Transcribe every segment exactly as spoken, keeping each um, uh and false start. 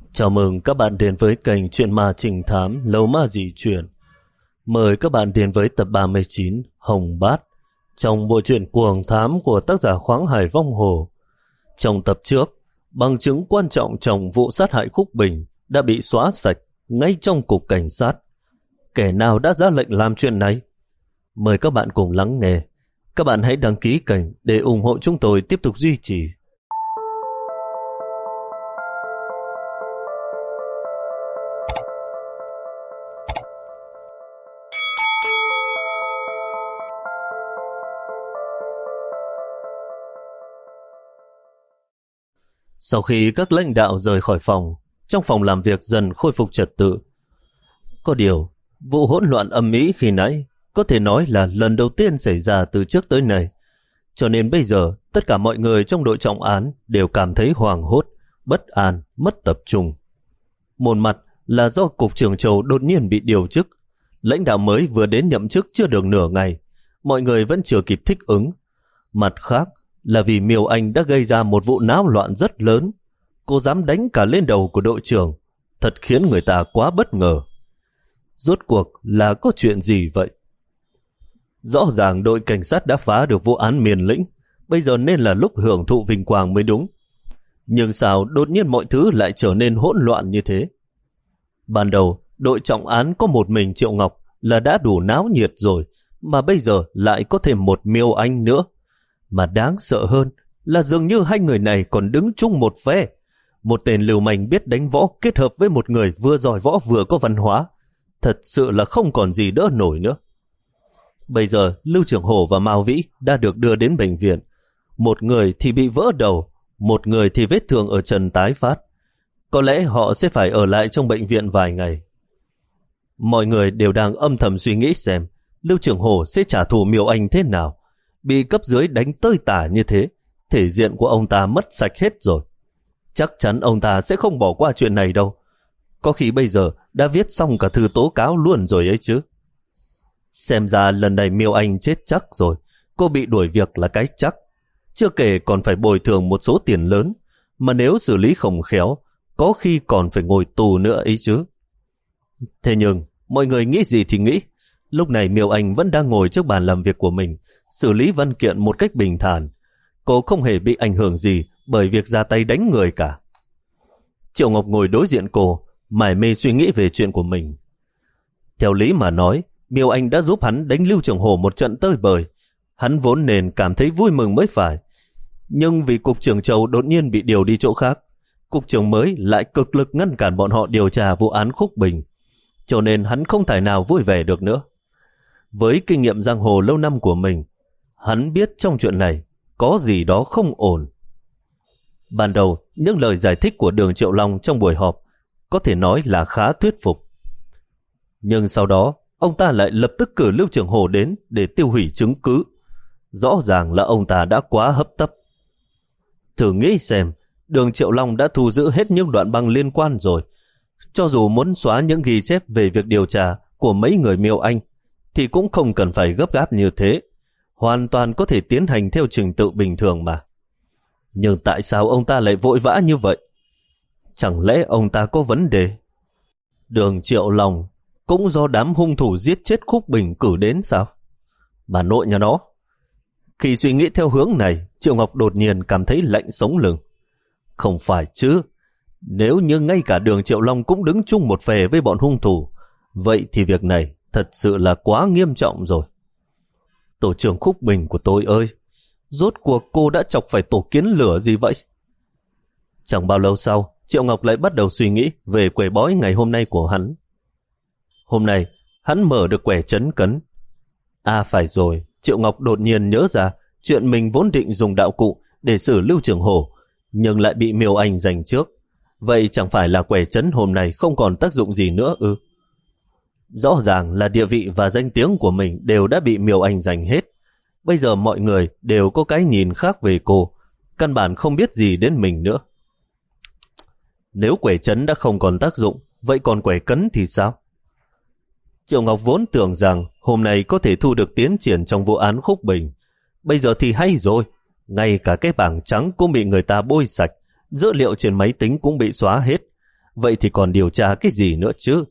Chào mừng các bạn đến với kênh Chuyện Ma Trình Thám Lâu Ma Dị Chuyện. Mời các bạn đến với tập ba mươi chín Hồng Bát trong bộ truyện Cuồng Thám của tác giả Khoáng Hải Vong Hồ. Trong tập trước, bằng chứng quan trọng trong vụ sát hại Khúc Bình đã bị xóa sạch ngay trong cục cảnh sát. Kẻ nào đã ra lệnh làm chuyện này? Mời các bạn cùng lắng nghe. Các bạn hãy đăng ký kênh để ủng hộ chúng tôi tiếp tục duy trì. Sau khi các lãnh đạo rời khỏi phòng, trong phòng làm việc dần khôi phục trật tự. Có điều, vụ hỗn loạn âm ĩ khi nãy có thể nói là lần đầu tiên xảy ra từ trước tới nay. Cho nên bây giờ, tất cả mọi người trong đội trọng án đều cảm thấy hoảng hốt, bất an, mất tập trung. Một mặt là do Cục trưởng Châu đột nhiên bị điều chức. Lãnh đạo mới vừa đến nhậm chức chưa được nửa ngày, mọi người vẫn chưa kịp thích ứng. Mặt khác là vì Miêu Anh đã gây ra một vụ náo loạn rất lớn. Cô dám đánh cả lên đầu của đội trưởng, thật khiến người ta quá bất ngờ. Rốt cuộc là có chuyện gì vậy? Rõ ràng đội cảnh sát đã phá được vụ án Miền Lĩnh, bây giờ nên là lúc hưởng thụ vinh quang mới đúng. Nhưng sao đột nhiên mọi thứ lại trở nên hỗn loạn như thế? Ban đầu, đội trọng án có một mình Triệu Ngọc là đã đủ náo nhiệt rồi, mà bây giờ lại có thêm một Miêu Anh nữa. Mà đáng sợ hơn là dường như hai người này còn đứng chung một phe. Một tên lưu manh biết đánh võ kết hợp với một người vừa giỏi võ vừa có văn hóa. Thật sự là không còn gì đỡ nổi nữa. Bây giờ Lưu Trường Hổ và Mao Vĩ đã được đưa đến bệnh viện. Một người thì bị vỡ đầu, một người thì vết thương ở chân tái phát. Có lẽ họ sẽ phải ở lại trong bệnh viện vài ngày. Mọi người đều đang âm thầm suy nghĩ xem Lưu Trường Hổ sẽ trả thù Miêu Anh thế nào. Bị cấp dưới đánh tơi tả như thế, thể diện của ông ta mất sạch hết rồi. Chắc chắn ông ta sẽ không bỏ qua chuyện này đâu. Có khi bây giờ đã viết xong cả thư tố cáo luôn rồi ấy chứ. Xem ra lần này Miêu Anh chết chắc rồi. Cô bị đuổi việc là cái chắc. Chưa kể còn phải bồi thường một số tiền lớn. Mà nếu xử lý không khéo, có khi còn phải ngồi tù nữa ấy chứ. Thế nhưng, mọi người nghĩ gì thì nghĩ. Lúc này Miêu Anh vẫn đang ngồi trước bàn làm việc của mình, xử lý văn kiện một cách bình thản. Cô không hề bị ảnh hưởng gì bởi việc ra tay đánh người cả. Triệu Ngọc ngồi đối diện cô, mải mê suy nghĩ về chuyện của mình. Theo lý mà nói, Miêu Anh đã giúp hắn đánh Lưu Trường Hổ một trận tơi bời. Hắn vốn nên cảm thấy vui mừng mới phải. Nhưng vì Cục trưởng Châu đột nhiên bị điều đi chỗ khác, Cục trưởng mới lại cực lực ngăn cản bọn họ điều tra vụ án Khúc Bình. Cho nên hắn không thể nào vui vẻ được nữa. Với kinh nghiệm giang hồ lâu năm của mình, hắn biết trong chuyện này có gì đó không ổn. Ban đầu, những lời giải thích của Đường Triệu Long trong buổi họp có thể nói là khá thuyết phục. Nhưng sau đó, ông ta lại lập tức cử Lưu Trường Hổ đến để tiêu hủy chứng cứ. Rõ ràng là ông ta đã quá hấp tấp. Thử nghĩ xem, Đường Triệu Long đã thu giữ hết những đoạn băng liên quan rồi. Cho dù muốn xóa những ghi chép về việc điều tra của mấy người Miêu Anh, thì cũng không cần phải gấp gáp như thế. Hoàn toàn có thể tiến hành theo trình tự bình thường mà. Nhưng tại sao ông ta lại vội vã như vậy? Chẳng lẽ ông ta có vấn đề? Đường Triệu Long cũng do đám hung thủ giết chết Khúc Bình cử đến sao? Bà nội nhà nó. Khi suy nghĩ theo hướng này, Triệu Ngọc đột nhiên cảm thấy lạnh sống lưng. Không phải chứ. Nếu như ngay cả Đường Triệu Long cũng đứng chung một phe với bọn hung thủ, vậy thì việc này thật sự là quá nghiêm trọng rồi. Tổ trưởng Khúc Bình của tôi ơi, rốt cuộc cô đã chọc phải tổ kiến lửa gì vậy? Chẳng bao lâu sau, Triệu Ngọc lại bắt đầu suy nghĩ về quẻ bói ngày hôm nay của hắn. Hôm nay, hắn mở được quẻ trấn cấn. À phải rồi, Triệu Ngọc đột nhiên nhớ ra chuyện mình vốn định dùng đạo cụ để xử Lưu Trường Hổ, nhưng lại bị Miêu Anh giành trước. Vậy chẳng phải là quẻ trấn hôm nay không còn tác dụng gì nữa ư? Rõ ràng là địa vị và danh tiếng của mình đều đã bị Miêu Anh giành hết. Bây giờ mọi người đều có cái nhìn khác về cô, căn bản không biết gì đến mình nữa. Nếu quẻ trấn đã không còn tác dụng, vậy còn quẻ cấn thì sao? Triệu Ngọc vốn tưởng rằng hôm nay có thể thu được tiến triển trong vụ án Khúc Bình. Bây giờ thì hay rồi, ngay cả cái bảng trắng cũng bị người ta bôi sạch, dữ liệu trên máy tính cũng bị xóa hết. vậy thì còn điều tra cái gì nữa chứ?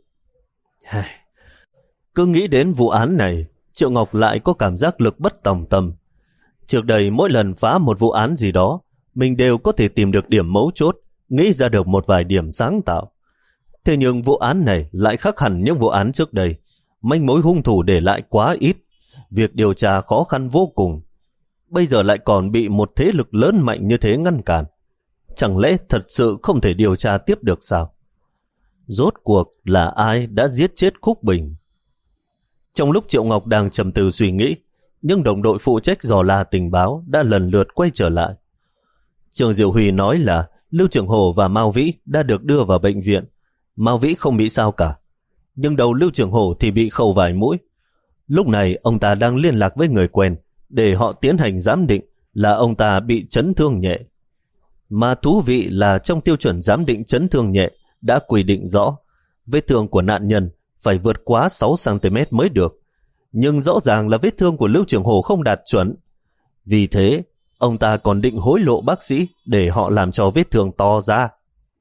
Cứ nghĩ đến vụ án này, Triệu Ngọc lại có cảm giác lực bất tòng tâm. Trước đây mỗi lần phá một vụ án gì đó, mình đều có thể tìm được điểm mấu chốt, nghĩ ra được một vài điểm sáng tạo. Thế nhưng vụ án này lại khác hẳn những vụ án trước đây. Manh mối hung thủ để lại quá ít, việc điều tra khó khăn vô cùng. Bây giờ lại còn bị một thế lực lớn mạnh như thế ngăn cản. Chẳng lẽ thật sự không thể điều tra tiếp được sao? Rốt cuộc là ai đã giết chết Khúc Bình? Trong lúc Triệu Ngọc đang trầm tư suy nghĩ, nhưng đồng đội phụ trách dò la tình báo đã lần lượt quay trở lại. Trường Diệu Huy nói là Lưu Trường Hổ và Mao Vĩ đã được đưa vào bệnh viện. Mao Vĩ không bị sao cả, nhưng đầu Lưu Trường Hổ thì bị khâu vài mũi. Lúc này ông ta đang liên lạc với người quen để họ tiến hành giám định là ông ta bị chấn thương nhẹ. Mà thú vị là trong tiêu chuẩn giám định chấn thương nhẹ đã quy định rõ vết thương của nạn nhân phải vượt quá sáu xăng ti mét mới được. Nhưng rõ ràng là vết thương của Lưu Trường Hổ không đạt chuẩn. Vì thế, ông ta còn định hối lộ bác sĩ để họ làm cho vết thương to ra.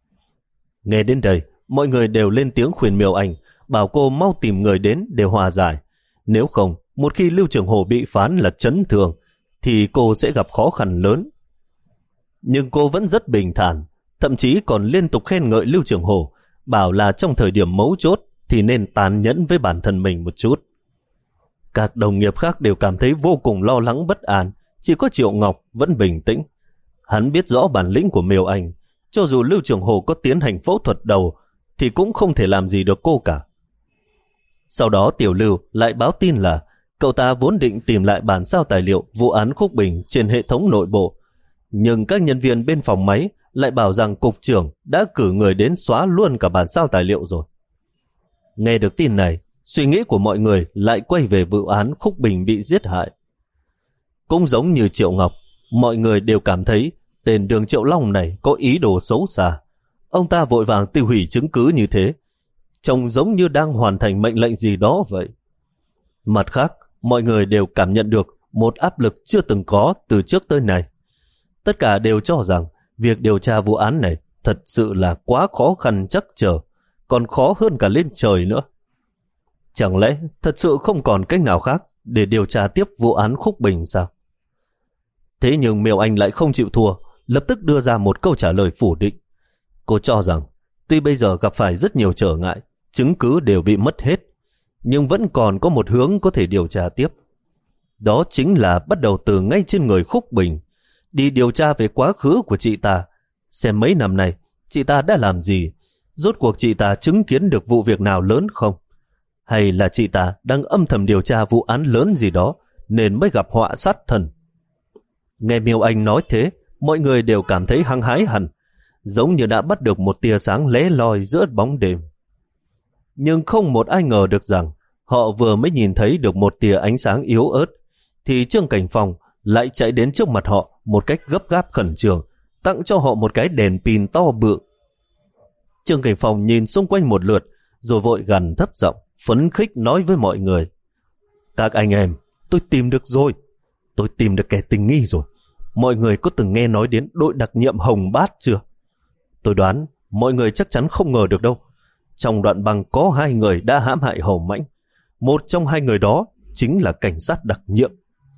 Nghe đến đây, mọi người đều lên tiếng khuyên Miêu Anh, bảo cô mau tìm người đến để hòa giải. Nếu không, một khi Lưu Trường Hổ bị phán là chấn thương, thì cô sẽ gặp khó khăn lớn. Nhưng cô vẫn rất bình thản, thậm chí còn liên tục khen ngợi Lưu Trường Hổ, bảo là trong thời điểm mấu chốt thì nên tàn nhẫn với bản thân mình một chút. Các đồng nghiệp khác đều cảm thấy vô cùng lo lắng bất an, chỉ có Triệu Ngọc vẫn bình tĩnh. Hắn biết rõ bản lĩnh của Miêu Anh, cho dù Lưu Trường Hổ có tiến hành phẫu thuật đầu thì cũng không thể làm gì được cô cả. Sau đó Tiểu Lưu lại báo tin là cậu ta vốn định tìm lại bản sao tài liệu vụ án Khúc Bình trên hệ thống nội bộ, nhưng các nhân viên bên phòng máy lại bảo rằng cục trưởng đã cử người đến xóa luôn cả bản sao tài liệu rồi. Nghe được tin này, suy nghĩ của mọi người lại quay về vụ án Khúc Bình bị giết hại. Cũng giống như Triệu Ngọc, mọi người đều cảm thấy tên Đường Triệu Long này có ý đồ xấu xa. Ông ta vội vàng tiêu hủy chứng cứ như thế, trông giống như đang hoàn thành mệnh lệnh gì đó vậy. Mặt khác, mọi người đều cảm nhận được một áp lực chưa từng có từ trước tới nay. Tất cả đều cho rằng việc điều tra vụ án này thật sự là quá khó khăn chắc trở, còn khó hơn cả lên trời nữa. Chẳng lẽ thật sự không còn cách nào khác để điều tra tiếp vụ án Khúc Bình sao? Thế nhưng Miêu Anh lại không chịu thua, lập tức đưa ra một câu trả lời phủ định. Cô cho rằng tuy bây giờ gặp phải rất nhiều trở ngại, chứng cứ đều bị mất hết, nhưng vẫn còn có một hướng có thể điều tra tiếp. Đó chính là bắt đầu từ ngay trên người Khúc Bình, đi điều tra về quá khứ của chị ta, xem mấy năm nay chị ta đã làm gì, rốt cuộc chị ta chứng kiến được vụ việc nào lớn không, hay là chị ta đang âm thầm điều tra vụ án lớn gì đó nên mới gặp họa sát thân. Nghe Miêu Anh nói thế, mọi người đều cảm thấy hăng hái hẳn, giống như đã bắt được một tia sáng lé loi giữa bóng đêm. Nhưng không một ai ngờ được rằng họ vừa mới nhìn thấy được một tia ánh sáng yếu ớt, thì Trương Cảnh Phong lại chạy đến trước mặt họ một cách gấp gáp khẩn trương, tặng cho họ một cái đèn pin to bự. Trương Cảnh Phong nhìn xung quanh một lượt, rồi vội gằn thấp giọng, phấn khích nói với mọi người: Các anh em, tôi tìm được rồi. Tôi tìm được kẻ tình nghi rồi. Mọi người có từng nghe nói đến đội đặc nhiệm Hồng Bát chưa? Tôi đoán mọi người chắc chắn không ngờ được đâu. Trong đoạn băng có hai người đã hãm hại Hầu Mãnh. Một trong hai người đó chính là cảnh sát đặc nhiệm.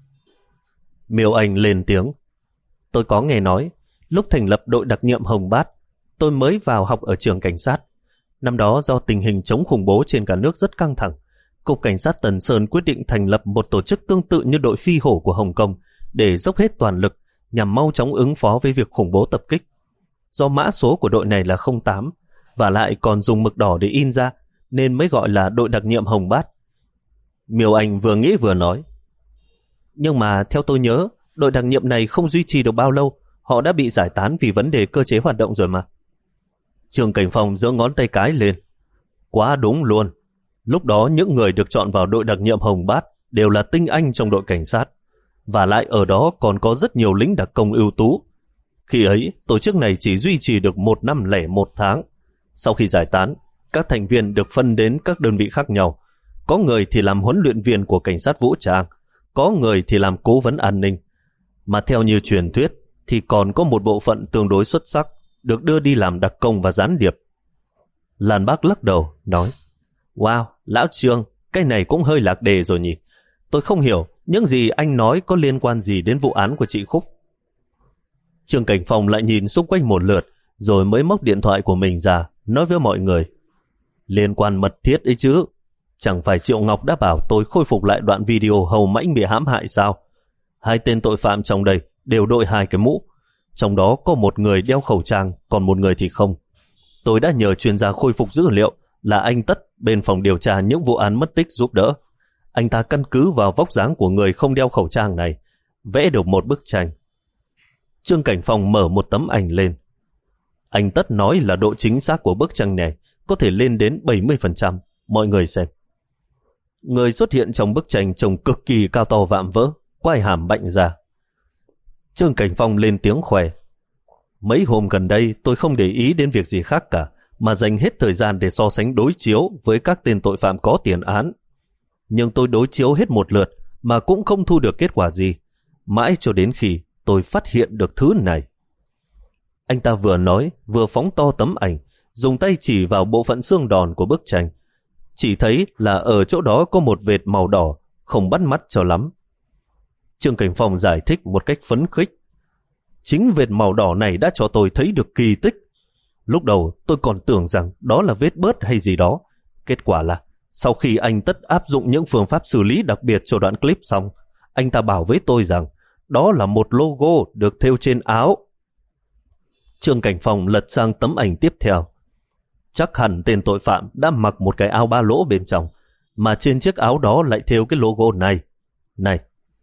Miêu Anh lên tiếng: Tôi có nghe nói, lúc thành lập đội đặc nhiệm Hồng Bát, tôi mới vào học ở trường cảnh sát. Năm đó do tình hình chống khủng bố trên cả nước rất căng thẳng, Cục Cảnh sát Tần Sơn quyết định thành lập một tổ chức tương tự như đội phi hổ của Hồng Kông để dốc hết toàn lực nhằm mau chóng ứng phó với việc khủng bố tập kích. Do mã số của đội này là không tám và lại còn dùng mực đỏ để in ra nên mới gọi là đội đặc nhiệm Hồng Bát. Miêu Anh vừa nghĩ vừa nói: Nhưng mà theo tôi nhớ, đội đặc nhiệm này không duy trì được bao lâu, họ đã bị giải tán vì vấn đề cơ chế hoạt động rồi mà. Trương Cảnh Phong giơ ngón tay cái lên: Quá đúng luôn. Lúc đó những người được chọn vào đội đặc nhiệm Hồng Bát đều là tinh anh trong đội cảnh sát, và lại ở đó còn có rất nhiều lính đặc công ưu tú. Khi ấy, tổ chức này chỉ duy trì được một năm lẻ một tháng. Sau khi giải tán, các thành viên được phân đến các đơn vị khác nhau. Có người thì làm huấn luyện viên của cảnh sát vũ trang, có người thì làm cố vấn an ninh. Mà theo như truyền thuyết, thì còn có một bộ phận tương đối xuất sắc được đưa đi làm đặc công và gián điệp. Lan Bác lắc đầu, nói, wow, lão Trương, cái này cũng hơi lạc đề rồi nhỉ. Tôi không hiểu, những gì anh nói có liên quan gì đến vụ án của chị Khúc. Trương Cảnh Phong lại nhìn xung quanh một lượt, rồi mới móc điện thoại của mình ra, nói với mọi người, liên quan mật thiết ấy chứ. Chẳng phải Triệu Ngọc đã bảo tôi khôi phục lại đoạn video Hầu Mãnh bị hãm hại sao? Hai tên tội phạm trong đây đều đội hai cái mũ. Trong đó có một người đeo khẩu trang, còn một người thì không. Tôi đã nhờ chuyên gia khôi phục dữ liệu là anh Tất bên phòng điều tra những vụ án mất tích giúp đỡ. Anh ta căn cứ vào vóc dáng của người không đeo khẩu trang này, vẽ được một bức tranh. Trương Cảnh Phong mở một tấm ảnh lên. Anh Tất nói là độ chính xác của bức tranh này có thể lên đến bảy mươi phần trăm. Mọi người xem. Người xuất hiện trong bức tranh trông cực kỳ cao to vạm vỡ, quai hàm bạnh ra. Trương Cảnh Phong lên tiếng khoe. Mấy hôm gần đây tôi không để ý đến việc gì khác cả, mà dành hết thời gian để so sánh đối chiếu với các tên tội phạm có tiền án. Nhưng tôi đối chiếu hết một lượt mà cũng không thu được kết quả gì, mãi cho đến khi tôi phát hiện được thứ này. Anh ta vừa nói vừa phóng to tấm ảnh, dùng tay chỉ vào bộ phận xương đòn của bức tranh. Chỉ thấy là ở chỗ đó có một vệt màu đỏ, không bắt mắt cho lắm. Trương Cảnh Phong giải thích một cách phấn khích. Chính vệt màu đỏ này đã cho tôi thấy được kỳ tích. Lúc đầu tôi còn tưởng rằng đó là vết bớt hay gì đó. Kết quả là sau khi anh Tất áp dụng những phương pháp xử lý đặc biệt cho đoạn clip xong, anh ta bảo với tôi rằng đó là một logo được thêu trên áo. Trương Cảnh Phong lật sang tấm ảnh tiếp theo. Chắc hẳn tên tội phạm đã mặc một cái áo ba lỗ bên trong, mà trên chiếc áo đó lại thêu cái logo này. Này,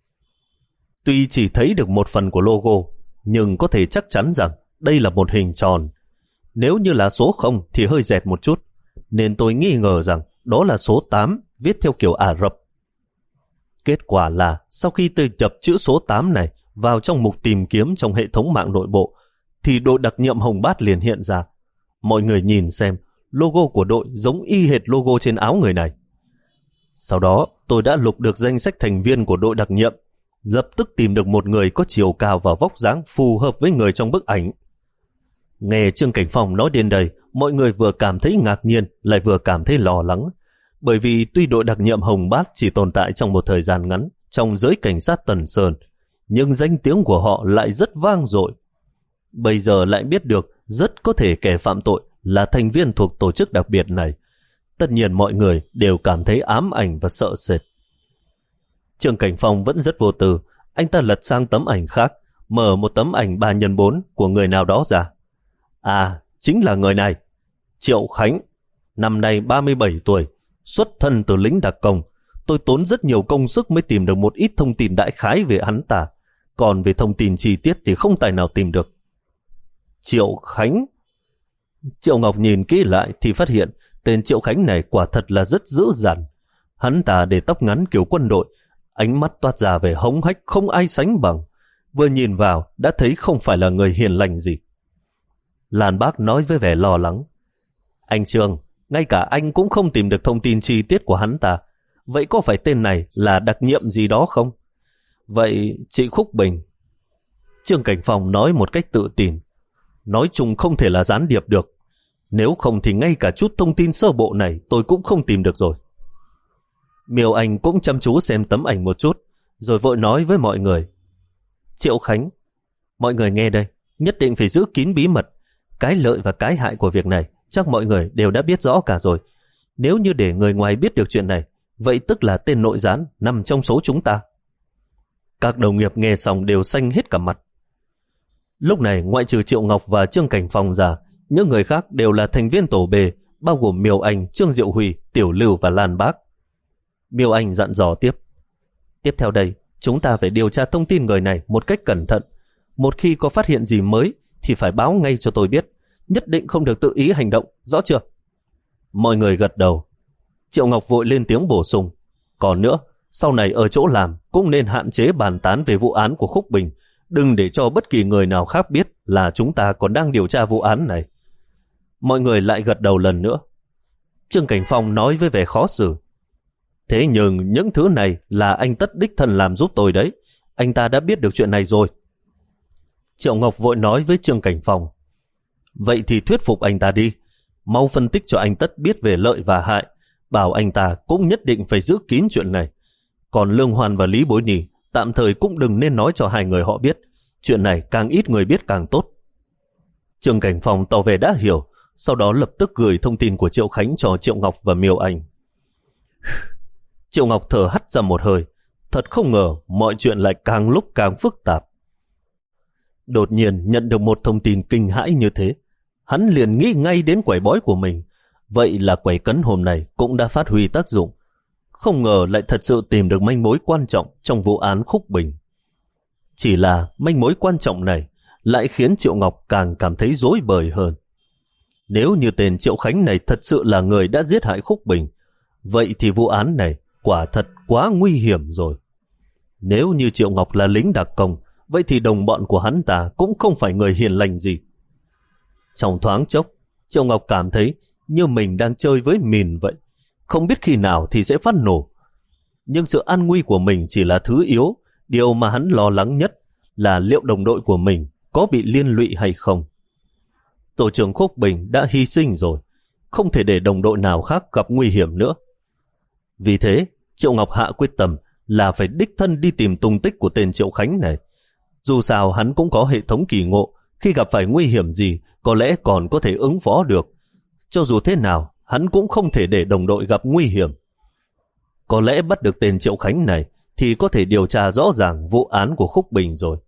tuy chỉ thấy được một phần của logo, nhưng có thể chắc chắn rằng đây là một hình tròn. Nếu như là số không thì hơi dẹt một chút, nên tôi nghi ngờ rằng đó là số tám viết theo kiểu Ả Rập. Kết quả là sau khi tôi nhập chữ số tám này vào trong mục tìm kiếm trong hệ thống mạng nội bộ, thì đội đặc nhiệm Hồng Bát liền hiện ra. Mọi người nhìn xem, logo của đội giống y hệt logo trên áo người này. Sau đó tôi đã lục được danh sách thành viên của đội đặc nhiệm, lập tức tìm được một người có chiều cao và vóc dáng phù hợp với người trong bức ảnh. Nghe Trương Cảnh Phong nói đến đây, mọi người vừa cảm thấy ngạc nhiên lại vừa cảm thấy lo lắng, bởi vì tuy đội đặc nhiệm Hồng Bát chỉ tồn tại trong một thời gian ngắn trong giới cảnh sát Tần Sơn, nhưng danh tiếng của họ lại rất vang dội. Bây giờ lại biết được rất có thể kẻ phạm tội là thành viên thuộc tổ chức đặc biệt này. Tất nhiên mọi người đều cảm thấy ám ảnh và sợ sệt. Trương Cảnh Phong vẫn rất vô tư. Anh ta lật sang tấm ảnh khác, mở một tấm ảnh ba nhân bốn của người nào đó ra. À, chính là người này, Triệu Khánh, năm nay ba mươi bảy tuổi, xuất thân từ lính đặc công. Tôi tốn rất nhiều công sức mới tìm được một ít thông tin đại khái về hắn ta, còn về thông tin chi tiết thì không tài nào tìm được. Triệu Khánh. Triệu Ngọc nhìn kỹ lại thì phát hiện tên Triệu Khánh này quả thật là rất dữ dằn. Hắn ta để tóc ngắn kiểu quân đội, ánh mắt toát ra về hống hách không ai sánh bằng. Vừa nhìn vào đã thấy không phải là người hiền lành gì. Lan Bác nói với vẻ lo lắng. Anh Trương, ngay cả anh cũng không tìm được thông tin chi tiết của hắn ta. Vậy có phải tên này là đặc nhiệm gì đó không? Vậy chị Khúc Bình. Trương Cảnh Phong nói một cách tự tin. Nói chung không thể là gián điệp được. Nếu không thì ngay cả chút thông tin sơ bộ này tôi cũng không tìm được rồi. Miêu Anh cũng chăm chú xem tấm ảnh một chút, rồi vội nói với mọi người. Triệu Khánh, mọi người nghe đây, nhất định phải giữ kín bí mật. Cái lợi và cái hại của việc này chắc mọi người đều đã biết rõ cả rồi. Nếu như để người ngoài biết được chuyện này, vậy tức là tên nội gián nằm trong số chúng ta. Các đồng nghiệp nghe xong đều xanh hết cả mặt. Lúc này ngoại trừ Triệu Ngọc và Trương Cảnh Phong ra, những người khác đều là thành viên tổ B, bao gồm Miêu Anh, Trương Diệu Huy, Tiểu Lưu và Lan Bác. Miêu Anh dặn dò tiếp. Tiếp theo đây, chúng ta phải điều tra thông tin người này một cách cẩn thận. Một khi có phát hiện gì mới thì phải báo ngay cho tôi biết. Nhất định không được tự ý hành động, rõ chưa? Mọi người gật đầu. Triệu Ngọc vội lên tiếng bổ sung. Còn nữa, sau này ở chỗ làm cũng nên hạn chế bàn tán về vụ án của Khúc Bình. Đừng để cho bất kỳ người nào khác biết là chúng ta còn đang điều tra vụ án này. Mọi người lại gật đầu lần nữa. Trương Cảnh Phong nói với vẻ khó xử. Thế nhưng những thứ này là anh Tất đích thân làm giúp tôi đấy. Anh ta đã biết được chuyện này rồi. Triệu Ngọc vội nói với Trương Cảnh Phong. Vậy thì thuyết phục anh ta đi. mau phân tích cho anh Tất biết về lợi và hại, bảo anh ta cũng nhất định phải giữ kín chuyện này. Còn Lương Hoan và Lý Bối Nhi tạm thời cũng đừng nên nói cho hai người họ biết, chuyện này càng ít người biết càng tốt. Trương Cảnh Phong tỏ vẻ đã hiểu, sau đó lập tức gửi thông tin của Triệu Khánh cho Triệu Ngọc và Miêu Anh. Triệu Ngọc thở hắt ra một hơi, thật không ngờ mọi chuyện lại càng lúc càng phức tạp. Đột nhiên nhận được một thông tin kinh hãi như thế, hắn liền nghĩ ngay đến quẻ bói của mình. Vậy là quẻ cấn hôm nay cũng đã phát huy tác dụng. Không ngờ lại thật sự tìm được manh mối quan trọng trong vụ án Khúc Bình. Chỉ là manh mối quan trọng này lại khiến Triệu Ngọc càng cảm thấy rối bời hơn. Nếu như tên Triệu Khánh này thật sự là người đã giết hại Khúc Bình, vậy thì vụ án này quả thật quá nguy hiểm rồi. Nếu như Triệu Ngọc là lính đặc công, vậy thì đồng bọn của hắn ta cũng không phải người hiền lành gì. Trong thoáng chốc, Triệu Ngọc cảm thấy như mình đang chơi với mìn vậy, không biết khi nào thì sẽ phát nổ. Nhưng sự an nguy của mình chỉ là thứ yếu, điều mà hắn lo lắng nhất là liệu đồng đội của mình có bị liên lụy hay không. Tổ trưởng Khúc Bình đã hy sinh rồi, không thể để đồng đội nào khác gặp nguy hiểm nữa. Vì thế, Triệu Ngọc hạ quyết tâm là phải đích thân đi tìm tung tích của tên Triệu Khánh này. Dù sao hắn cũng có hệ thống kỳ ngộ, khi gặp phải nguy hiểm gì có lẽ còn có thể ứng phó được. Cho dù thế nào, hắn cũng không thể để đồng đội gặp nguy hiểm. Có lẽ bắt được tên Triệu Khánh này thì có thể điều tra rõ ràng vụ án của Khúc Bình rồi.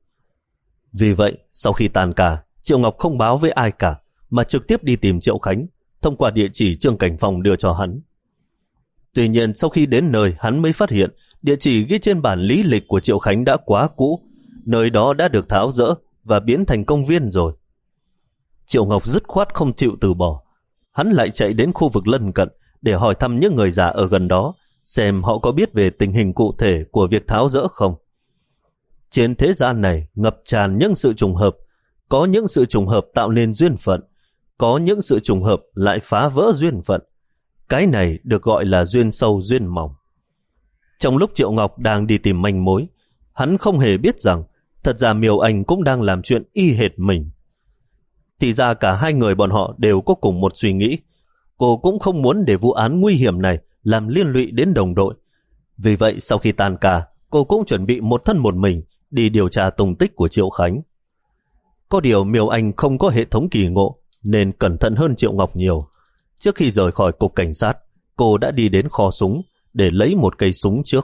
Vì vậy, sau khi tan ca, Triệu Ngọc không báo với ai cả, mà trực tiếp đi tìm Triệu Khánh, thông qua địa chỉ Trương Cảnh Phong đưa cho hắn. Tuy nhiên, sau khi đến nơi, hắn mới phát hiện địa chỉ ghi trên bản lý lịch của Triệu Khánh đã quá cũ, nơi đó đã được tháo dỡ và biến thành công viên rồi. Triệu Ngọc dứt khoát không chịu từ bỏ. Hắn lại chạy đến khu vực lân cận để hỏi thăm những người già ở gần đó, xem họ có biết về tình hình cụ thể của việc tháo dỡ không. Trên thế gian này ngập tràn những sự trùng hợp, có những sự trùng hợp tạo nên duyên phận, có những sự trùng hợp lại phá vỡ duyên phận. Cái này được gọi là duyên sâu duyên mỏng. Trong lúc Triệu Ngọc đang đi tìm manh mối, hắn không hề biết rằng thật ra Miêu Anh cũng đang làm chuyện y hệt mình. Thì ra cả hai người bọn họ đều có cùng một suy nghĩ. Cô cũng không muốn để vụ án nguy hiểm này làm liên lụy đến đồng đội. Vì vậy sau khi tan ca, cô cũng chuẩn bị một thân một mình đi điều tra tung tích của Triệu Khánh. Có điều Miêu Anh không có hệ thống kỳ ngộ nên cẩn thận hơn Triệu Ngọc nhiều. Trước khi rời khỏi cục cảnh sát, cô đã đi đến kho súng để lấy một cây súng trước.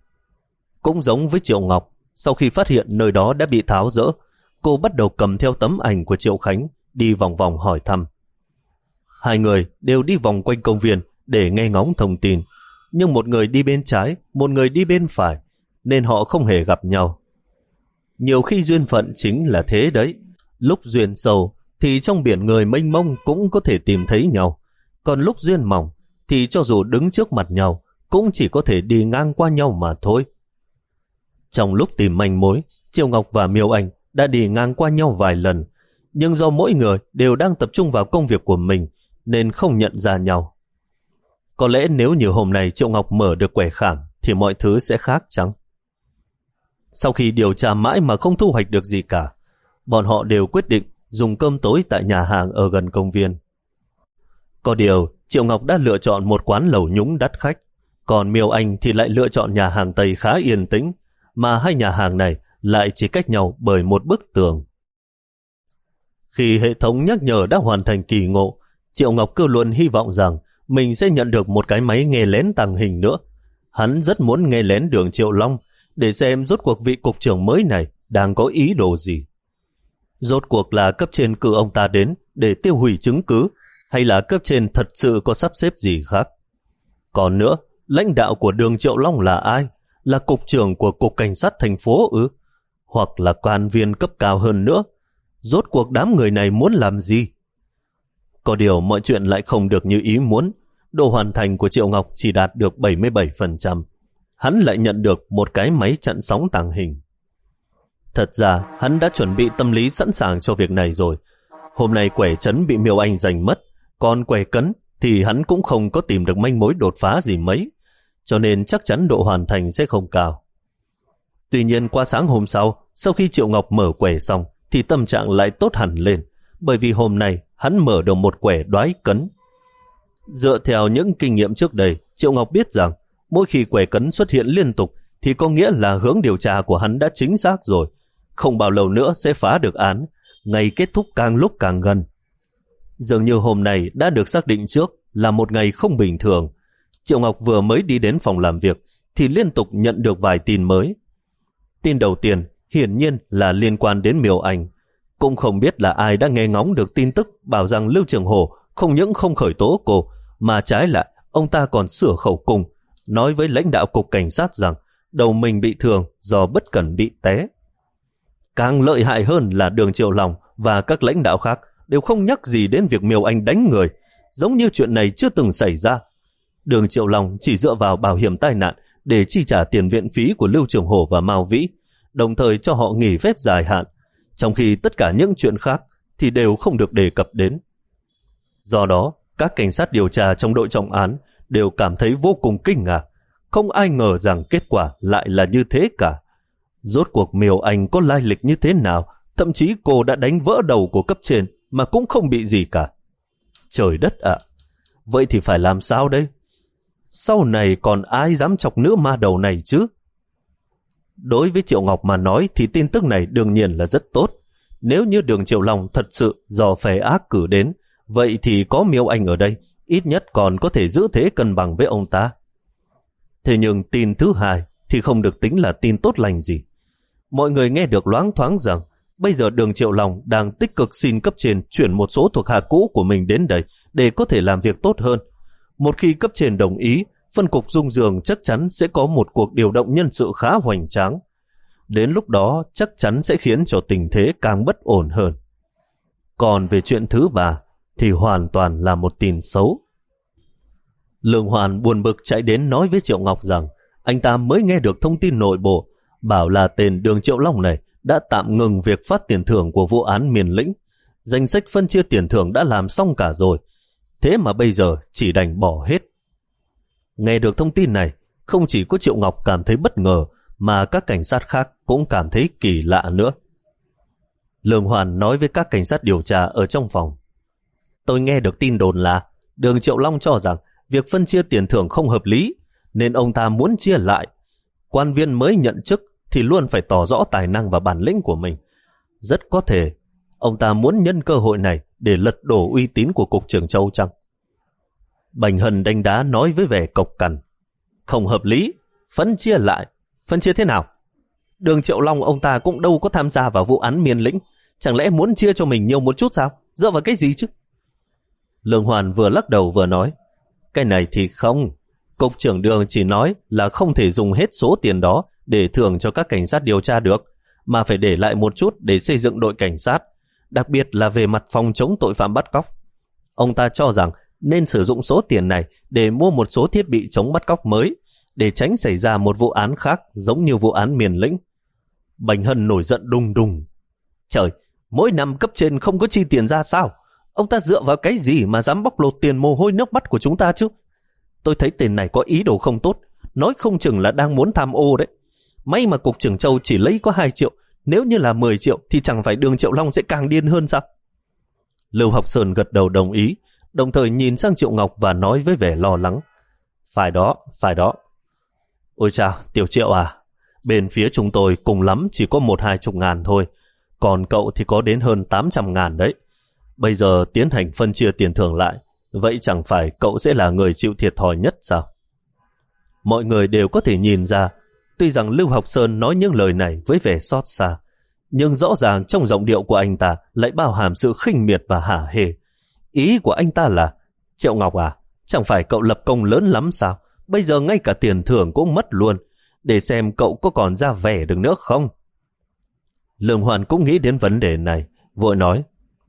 Cũng giống với Triệu Ngọc, sau khi phát hiện nơi đó đã bị tháo dỡ, cô bắt đầu cầm theo tấm ảnh của Triệu Khánh đi vòng vòng hỏi thăm. Hai người đều đi vòng quanh công viên để nghe ngóng thông tin, nhưng một người đi bên trái, một người đi bên phải, nên họ không hề gặp nhau. Nhiều khi duyên phận chính là thế đấy. Lúc duyên sâu thì trong biển người mênh mông cũng có thể tìm thấy nhau, còn lúc duyên mỏng thì cho dù đứng trước mặt nhau cũng chỉ có thể đi ngang qua nhau mà thôi. Trong lúc tìm manh mối, Triệu Ngọc và Miêu Anh đã đi ngang qua nhau vài lần, nhưng do mỗi người đều đang tập trung vào công việc của mình nên không nhận ra nhau. Có lẽ nếu như hôm nay Triệu Ngọc mở được quẻ khảm thì mọi thứ sẽ khác chăng? Sau khi điều tra mãi mà không thu hoạch được gì cả, bọn họ đều quyết định dùng cơm tối tại nhà hàng ở gần công viên. Có điều, Triệu Ngọc đã lựa chọn một quán lẩu nhúng đắt khách, còn Miêu Anh thì lại lựa chọn nhà hàng Tây khá yên tĩnh, mà hai nhà hàng này lại chỉ cách nhau bởi một bức tường. Khi hệ thống nhắc nhở đã hoàn thành kỳ ngộ, Triệu Ngọc cứ luôn hy vọng rằng mình sẽ nhận được một cái máy nghe lén tàng hình nữa. Hắn rất muốn nghe lén Đường Triệu Long để xem rốt cuộc vị cục trưởng mới này đang có ý đồ gì. Rốt cuộc là cấp trên cử ông ta đến để tiêu hủy chứng cứ, hay là cấp trên thật sự có sắp xếp gì khác? Còn nữa, lãnh đạo của Đường Triệu Long là ai? Là cục trưởng của cục cảnh sát thành phố ư? Hoặc là quan viên cấp cao hơn nữa? Rốt cuộc đám người này muốn làm gì? Có điều mọi chuyện lại không được như ý muốn. Độ hoàn thành của Triệu Ngọc chỉ đạt được bảy mươi bảy phần trăm. Hắn lại nhận được một cái máy chặn sóng tàng hình. Thật ra hắn đã chuẩn bị tâm lý sẵn sàng cho việc này rồi. Hôm nay quẻ trấn bị Miêu Anh giành mất, còn quẻ cấn thì hắn cũng không có tìm được manh mối đột phá gì mấy, cho nên chắc chắn độ hoàn thành sẽ không cao. Tuy nhiên qua sáng hôm sau, sau khi Triệu Ngọc mở quẻ xong thì tâm trạng lại tốt hẳn lên, bởi vì hôm nay hắn mở được một quẻ đoái cấn. Dựa theo những kinh nghiệm trước đây, Triệu Ngọc biết rằng mỗi khi quẻ cấn xuất hiện liên tục thì có nghĩa là hướng điều tra của hắn đã chính xác rồi. Không bao lâu nữa sẽ phá được án, ngày kết thúc càng lúc càng gần. Dường như hôm nay đã được xác định trước là một ngày không bình thường. Triệu Ngọc vừa mới đi đến phòng làm việc thì liên tục nhận được vài tin mới. Tin đầu tiên hiển nhiên là liên quan đến Miêu Anh. Cũng không biết là ai đã nghe ngóng được tin tức bảo rằng Lưu Trường Hổ không những không khởi tố cô, mà trái lại ông ta còn sửa khẩu cung, nói với lãnh đạo cục cảnh sát rằng đầu mình bị thương do bất cẩn bị té. Càng lợi hại hơn là Đường Triệu Long và các lãnh đạo khác đều không nhắc gì đến việc Miêu Anh đánh người, giống như chuyện này chưa từng xảy ra. Đường Triệu Long chỉ dựa vào bảo hiểm tai nạn để chi trả tiền viện phí của Lưu Trường Hổ và Mao Vĩ, đồng thời cho họ nghỉ phép dài hạn, trong khi tất cả những chuyện khác thì đều không được đề cập đến. Do đó, các cảnh sát điều tra trong đội trọng án đều cảm thấy vô cùng kinh ngạc, không ai ngờ rằng kết quả lại là như thế cả. Rốt cuộc Miêu Anh có lai lịch như thế nào, thậm chí cô đã đánh vỡ đầu của cấp trên mà cũng không bị gì cả. Trời đất ạ! Vậy thì phải làm sao đây? Sau này còn ai dám chọc nữ ma đầu này chứ? Đối với Triệu Ngọc mà nói thì tin tức này đương nhiên là rất tốt. Nếu như Đường Triệu Long thật sự do phe ác cử đến, vậy thì có Miêu Anh ở đây, ít nhất còn có thể giữ thế cân bằng với ông ta. Thế nhưng tin thứ hai thì không được tính là tin tốt lành gì. Mọi người nghe được loáng thoáng rằng bây giờ Đường Triệu Long đang tích cực xin cấp trên chuyển một số thuộc hạ cũ của mình đến đây để có thể làm việc tốt hơn. Một khi cấp trên đồng ý, phân cục Dung Dương chắc chắn sẽ có một cuộc điều động nhân sự khá hoành tráng. Đến lúc đó chắc chắn sẽ khiến cho tình thế càng bất ổn hơn. Còn về chuyện thứ ba thì hoàn toàn là một tin xấu. Lương Hoàn buồn bực chạy đến nói với Triệu Ngọc rằng anh ta mới nghe được thông tin nội bộ, bảo là tên Đường Triệu Long này đã tạm ngừng việc phát tiền thưởng của vụ án Miền Lĩnh. Danh sách phân chia tiền thưởng đã làm xong cả rồi, thế mà bây giờ chỉ đành bỏ hết. Nghe được thông tin này, không chỉ có Triệu Ngọc cảm thấy bất ngờ, mà các cảnh sát khác cũng cảm thấy kỳ lạ nữa. Lương Hoàn nói với các cảnh sát điều tra ở trong phòng: Tôi nghe được tin đồn là Đường Triệu Long cho rằng việc phân chia tiền thưởng không hợp lý, nên ông ta muốn chia lại. Quan viên mới nhận chức thì luôn phải tỏ rõ tài năng và bản lĩnh của mình. Rất có thể ông ta muốn nhân cơ hội này để lật đổ uy tín của cục trưởng Châu chăng? Bành Hân đánh đá nói với vẻ cộc cằn: Không hợp lý, phân chia lại. Phân chia thế nào? Đường Triệu Long ông ta cũng đâu có tham gia vào vụ án Miền Lĩnh, chẳng lẽ muốn chia cho mình nhiều một chút sao? Dựa vào cái gì chứ? Lương Hoàn vừa lắc đầu vừa nói: Cái này thì không. Cục trưởng Đường chỉ nói là không thể dùng hết số tiền đó để thưởng cho các cảnh sát điều tra được, mà phải để lại một chút để xây dựng đội cảnh sát, đặc biệt là về mặt phòng chống tội phạm bắt cóc. Ông ta cho rằng nên sử dụng số tiền này để mua một số thiết bị chống bắt cóc mới, để tránh xảy ra một vụ án khác giống như vụ án Miền Lĩnh. Bành Hân nổi giận đùng đùng: Trời, mỗi năm cấp trên không có chi tiền ra sao? Ông ta dựa vào cái gì mà dám bóc lột tiền mồ hôi nước mắt của chúng ta chứ? Tôi thấy tên này có ý đồ không tốt, nói không chừng là đang muốn tham ô đấy. May mà cục trưởng Châu chỉ lấy có hai triệu, nếu như là mười triệu thì chẳng phải Đường Triệu Long sẽ càng điên hơn sao? Lưu Học Sơn gật đầu đồng ý, đồng thời nhìn sang Triệu Ngọc và nói với vẻ lo lắng: Phải đó, phải đó. Ôi chào, Tiểu Triệu à, bên phía chúng tôi cùng lắm chỉ có một hai chục ngàn thôi, còn cậu thì có đến hơn tám trăm ngàn đấy. Bây giờ tiến hành phân chia tiền thưởng lại, vậy chẳng phải cậu sẽ là người chịu thiệt thòi nhất sao? Mọi người đều có thể nhìn ra, tuy rằng Lưu Học Sơn nói những lời này với vẻ xót xa, nhưng rõ ràng trong giọng điệu của anh ta lại bao hàm sự khinh miệt và hả hê. Ý của anh ta là: Triệu Ngọc à, chẳng phải cậu lập công lớn lắm sao? Bây giờ ngay cả tiền thưởng cũng mất luôn, để xem cậu có còn ra vẻ được nữa không? Lương Hoàn cũng nghĩ đến vấn đề này, vội nói: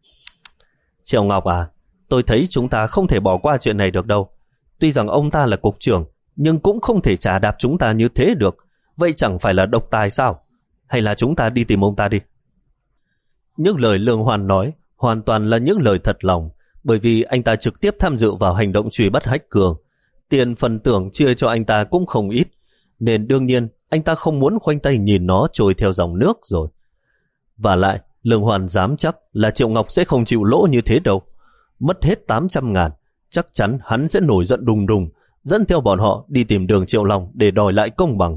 Triệu Ngọc à, tôi thấy chúng ta không thể bỏ qua chuyện này được đâu. Tuy rằng ông ta là cục trưởng, nhưng cũng không thể trả đạp chúng ta như thế được. Vậy chẳng phải là độc tài sao? Hay là chúng ta đi tìm ông ta đi? Những lời Lương Hoàn nói hoàn toàn là những lời thật lòng, bởi vì anh ta trực tiếp tham dự vào hành động truy bắt Hách Cường. Tiền phần tưởng chia cho anh ta cũng không ít, nên đương nhiên anh ta không muốn khoanh tay nhìn nó trôi theo dòng nước rồi. Và lại, Lương Hoàn dám chắc là Triệu Ngọc sẽ không chịu lỗ như thế đâu. Mất hết tám trăm ngàn, chắc chắn hắn sẽ nổi giận đùng đùng, dẫn theo bọn họ đi tìm Đường Triệu Long để đòi lại công bằng.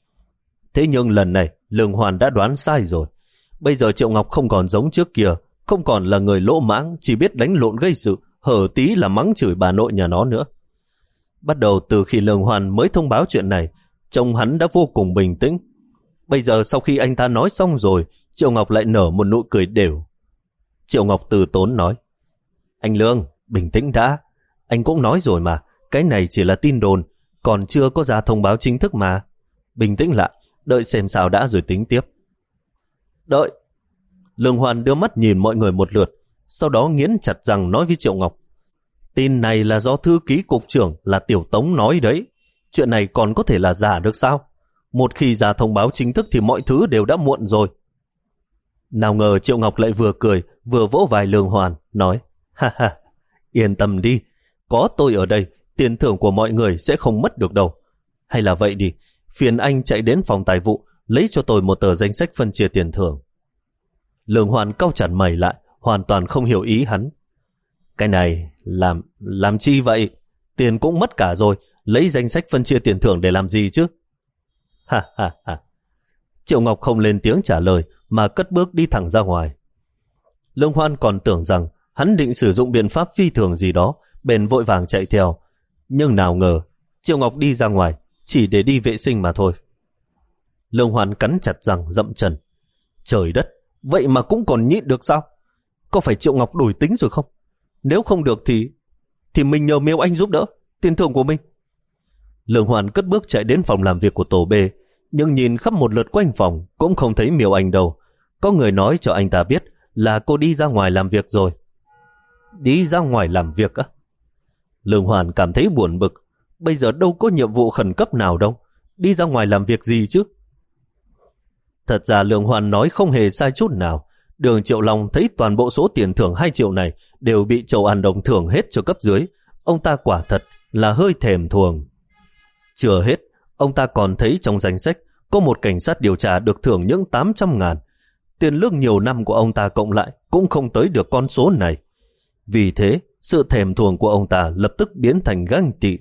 Thế nhưng lần này Lương Hoan đã đoán sai rồi. Bây giờ Triệu Ngọc không còn giống trước kia, không còn là người lỗ mãng chỉ biết đánh lộn gây sự, hở tí là mắng chửi bà nội nhà nó nữa. Bắt đầu từ khi Lương Hoan mới thông báo chuyện này, trông hắn đã vô cùng bình tĩnh. Bây giờ sau khi anh ta nói xong rồi, Triệu Ngọc lại nở một nụ cười đều. Triệu Ngọc từ tốn nói, anh Lương, bình tĩnh đã. Anh cũng nói rồi mà, cái này chỉ là tin đồn, còn chưa có ra thông báo chính thức mà. Bình tĩnh lại, đợi xem sao đã rồi tính tiếp. Đợi. Lương Hoan đưa mắt nhìn mọi người một lượt, sau đó nghiến chặt răng nói với Triệu Ngọc, tin này là do thư ký cục trưởng là Tiểu Tống nói đấy. Chuyện này còn có thể là giả được sao? Một khi ra thông báo chính thức thì mọi thứ đều đã muộn rồi. Nào ngờ Triệu Ngọc lại vừa cười vừa vỗ vai Lương Hoan, nói, ha ha, yên tâm đi, có tôi ở đây, tiền thưởng của mọi người sẽ không mất được đâu. Hay là vậy đi, phiền anh chạy đến phòng tài vụ, lấy cho tôi một tờ danh sách phân chia tiền thưởng. Lương Hoan cau chặt mày lại, hoàn toàn không hiểu ý hắn. Cái này, làm, làm chi vậy? Tiền cũng mất cả rồi, lấy danh sách phân chia tiền thưởng để làm gì chứ? Ha ha ha. Triệu Ngọc không lên tiếng trả lời, mà cất bước đi thẳng ra ngoài. Lương Hoan còn tưởng rằng hắn định sử dụng biện pháp phi thường gì đó, bèn vội vàng chạy theo. Nhưng nào ngờ, Triệu Ngọc đi ra ngoài, chỉ để đi vệ sinh mà thôi. Lương Hoan cắn chặt răng dậm chân. Trời đất, vậy mà cũng còn nhịn được sao? Có phải Triệu Ngọc đổi tính rồi không? Nếu không được thì thì mình nhờ Miêu Anh giúp đỡ, tiền thưởng của mình. Lương Hoan cất bước chạy đến phòng làm việc của tổ B, nhưng nhìn khắp một lượt quanh phòng cũng không thấy Miêu Anh đâu. Có người nói cho anh ta biết là cô đi ra ngoài làm việc rồi. Đi ra ngoài làm việc á? Lương Hoan cảm thấy buồn bực. Bây giờ đâu có nhiệm vụ khẩn cấp nào đâu, đi ra ngoài làm việc gì chứ? Thật ra Lương Hoan nói không hề sai chút nào. Đường Triệu Long thấy toàn bộ số tiền thưởng hai triệu này đều bị Châu An Đồng thưởng hết cho cấp dưới. Ông ta quả thật là hơi thèm thuồng. Chưa hết, ông ta còn thấy trong danh sách có một cảnh sát điều tra được thưởng những tám trăm ngàn. Tiền lương nhiều năm của ông ta cộng lại cũng không tới được con số này. Vì thế, sự thèm thuồng của ông ta lập tức biến thành ganh tị.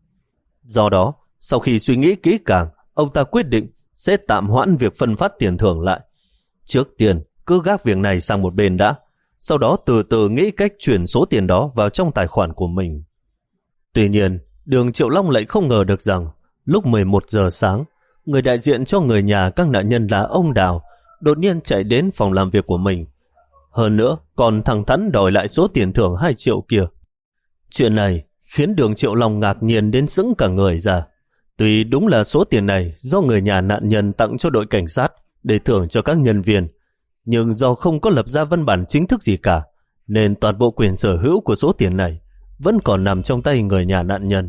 Do đó, sau khi suy nghĩ kỹ càng, ông ta quyết định sẽ tạm hoãn việc phân phát tiền thưởng lại. Trước tiên, cứ gác việc này sang một bên đã, sau đó từ từ nghĩ cách chuyển số tiền đó vào trong tài khoản của mình. Tuy nhiên, Đường Triệu Long lại không ngờ được rằng lúc mười một giờ sáng, người đại diện cho người nhà các nạn nhân là ông Đào đột nhiên chạy đến phòng làm việc của mình. Hơn nữa, còn thẳng thắn đòi lại số tiền thưởng hai triệu kia. Chuyện này khiến Đường Triệu Long ngạc nhiên đến sững cả người ra. Tuy đúng là số tiền này do người nhà nạn nhân tặng cho đội cảnh sát để thưởng cho các nhân viên, nhưng do không có lập ra văn bản chính thức gì cả, nên toàn bộ quyền sở hữu của số tiền này vẫn còn nằm trong tay người nhà nạn nhân.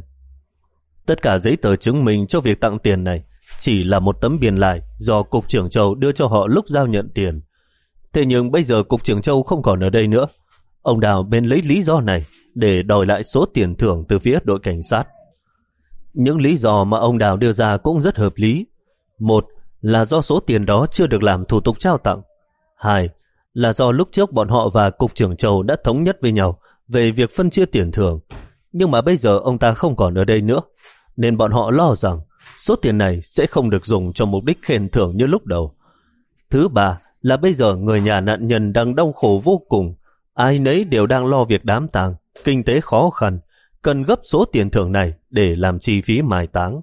Tất cả giấy tờ chứng minh cho việc tặng tiền này chỉ là một tấm biên lai do Cục trưởng Châu đưa cho họ lúc giao nhận tiền. Thế nhưng bây giờ Cục trưởng Châu không còn ở đây nữa. Ông Đào bên lấy lý do này để đòi lại số tiền thưởng từ phía đội cảnh sát. Những lý do mà ông Đào đưa ra cũng rất hợp lý. Một là do số tiền đó chưa được làm thủ tục trao tặng. Hai là do lúc trước bọn họ và Cục trưởng Châu đã thống nhất với nhau về việc phân chia tiền thưởng. Nhưng mà bây giờ ông ta không còn ở đây nữa, nên bọn họ lo rằng số tiền này sẽ không được dùng cho mục đích khen thưởng như lúc đầu. Thứ ba là bây giờ người nhà nạn nhân đang đau khổ vô cùng. Ai nấy đều đang lo việc đám tang, kinh tế khó khăn, cần gấp số tiền thưởng này để làm chi phí mai táng.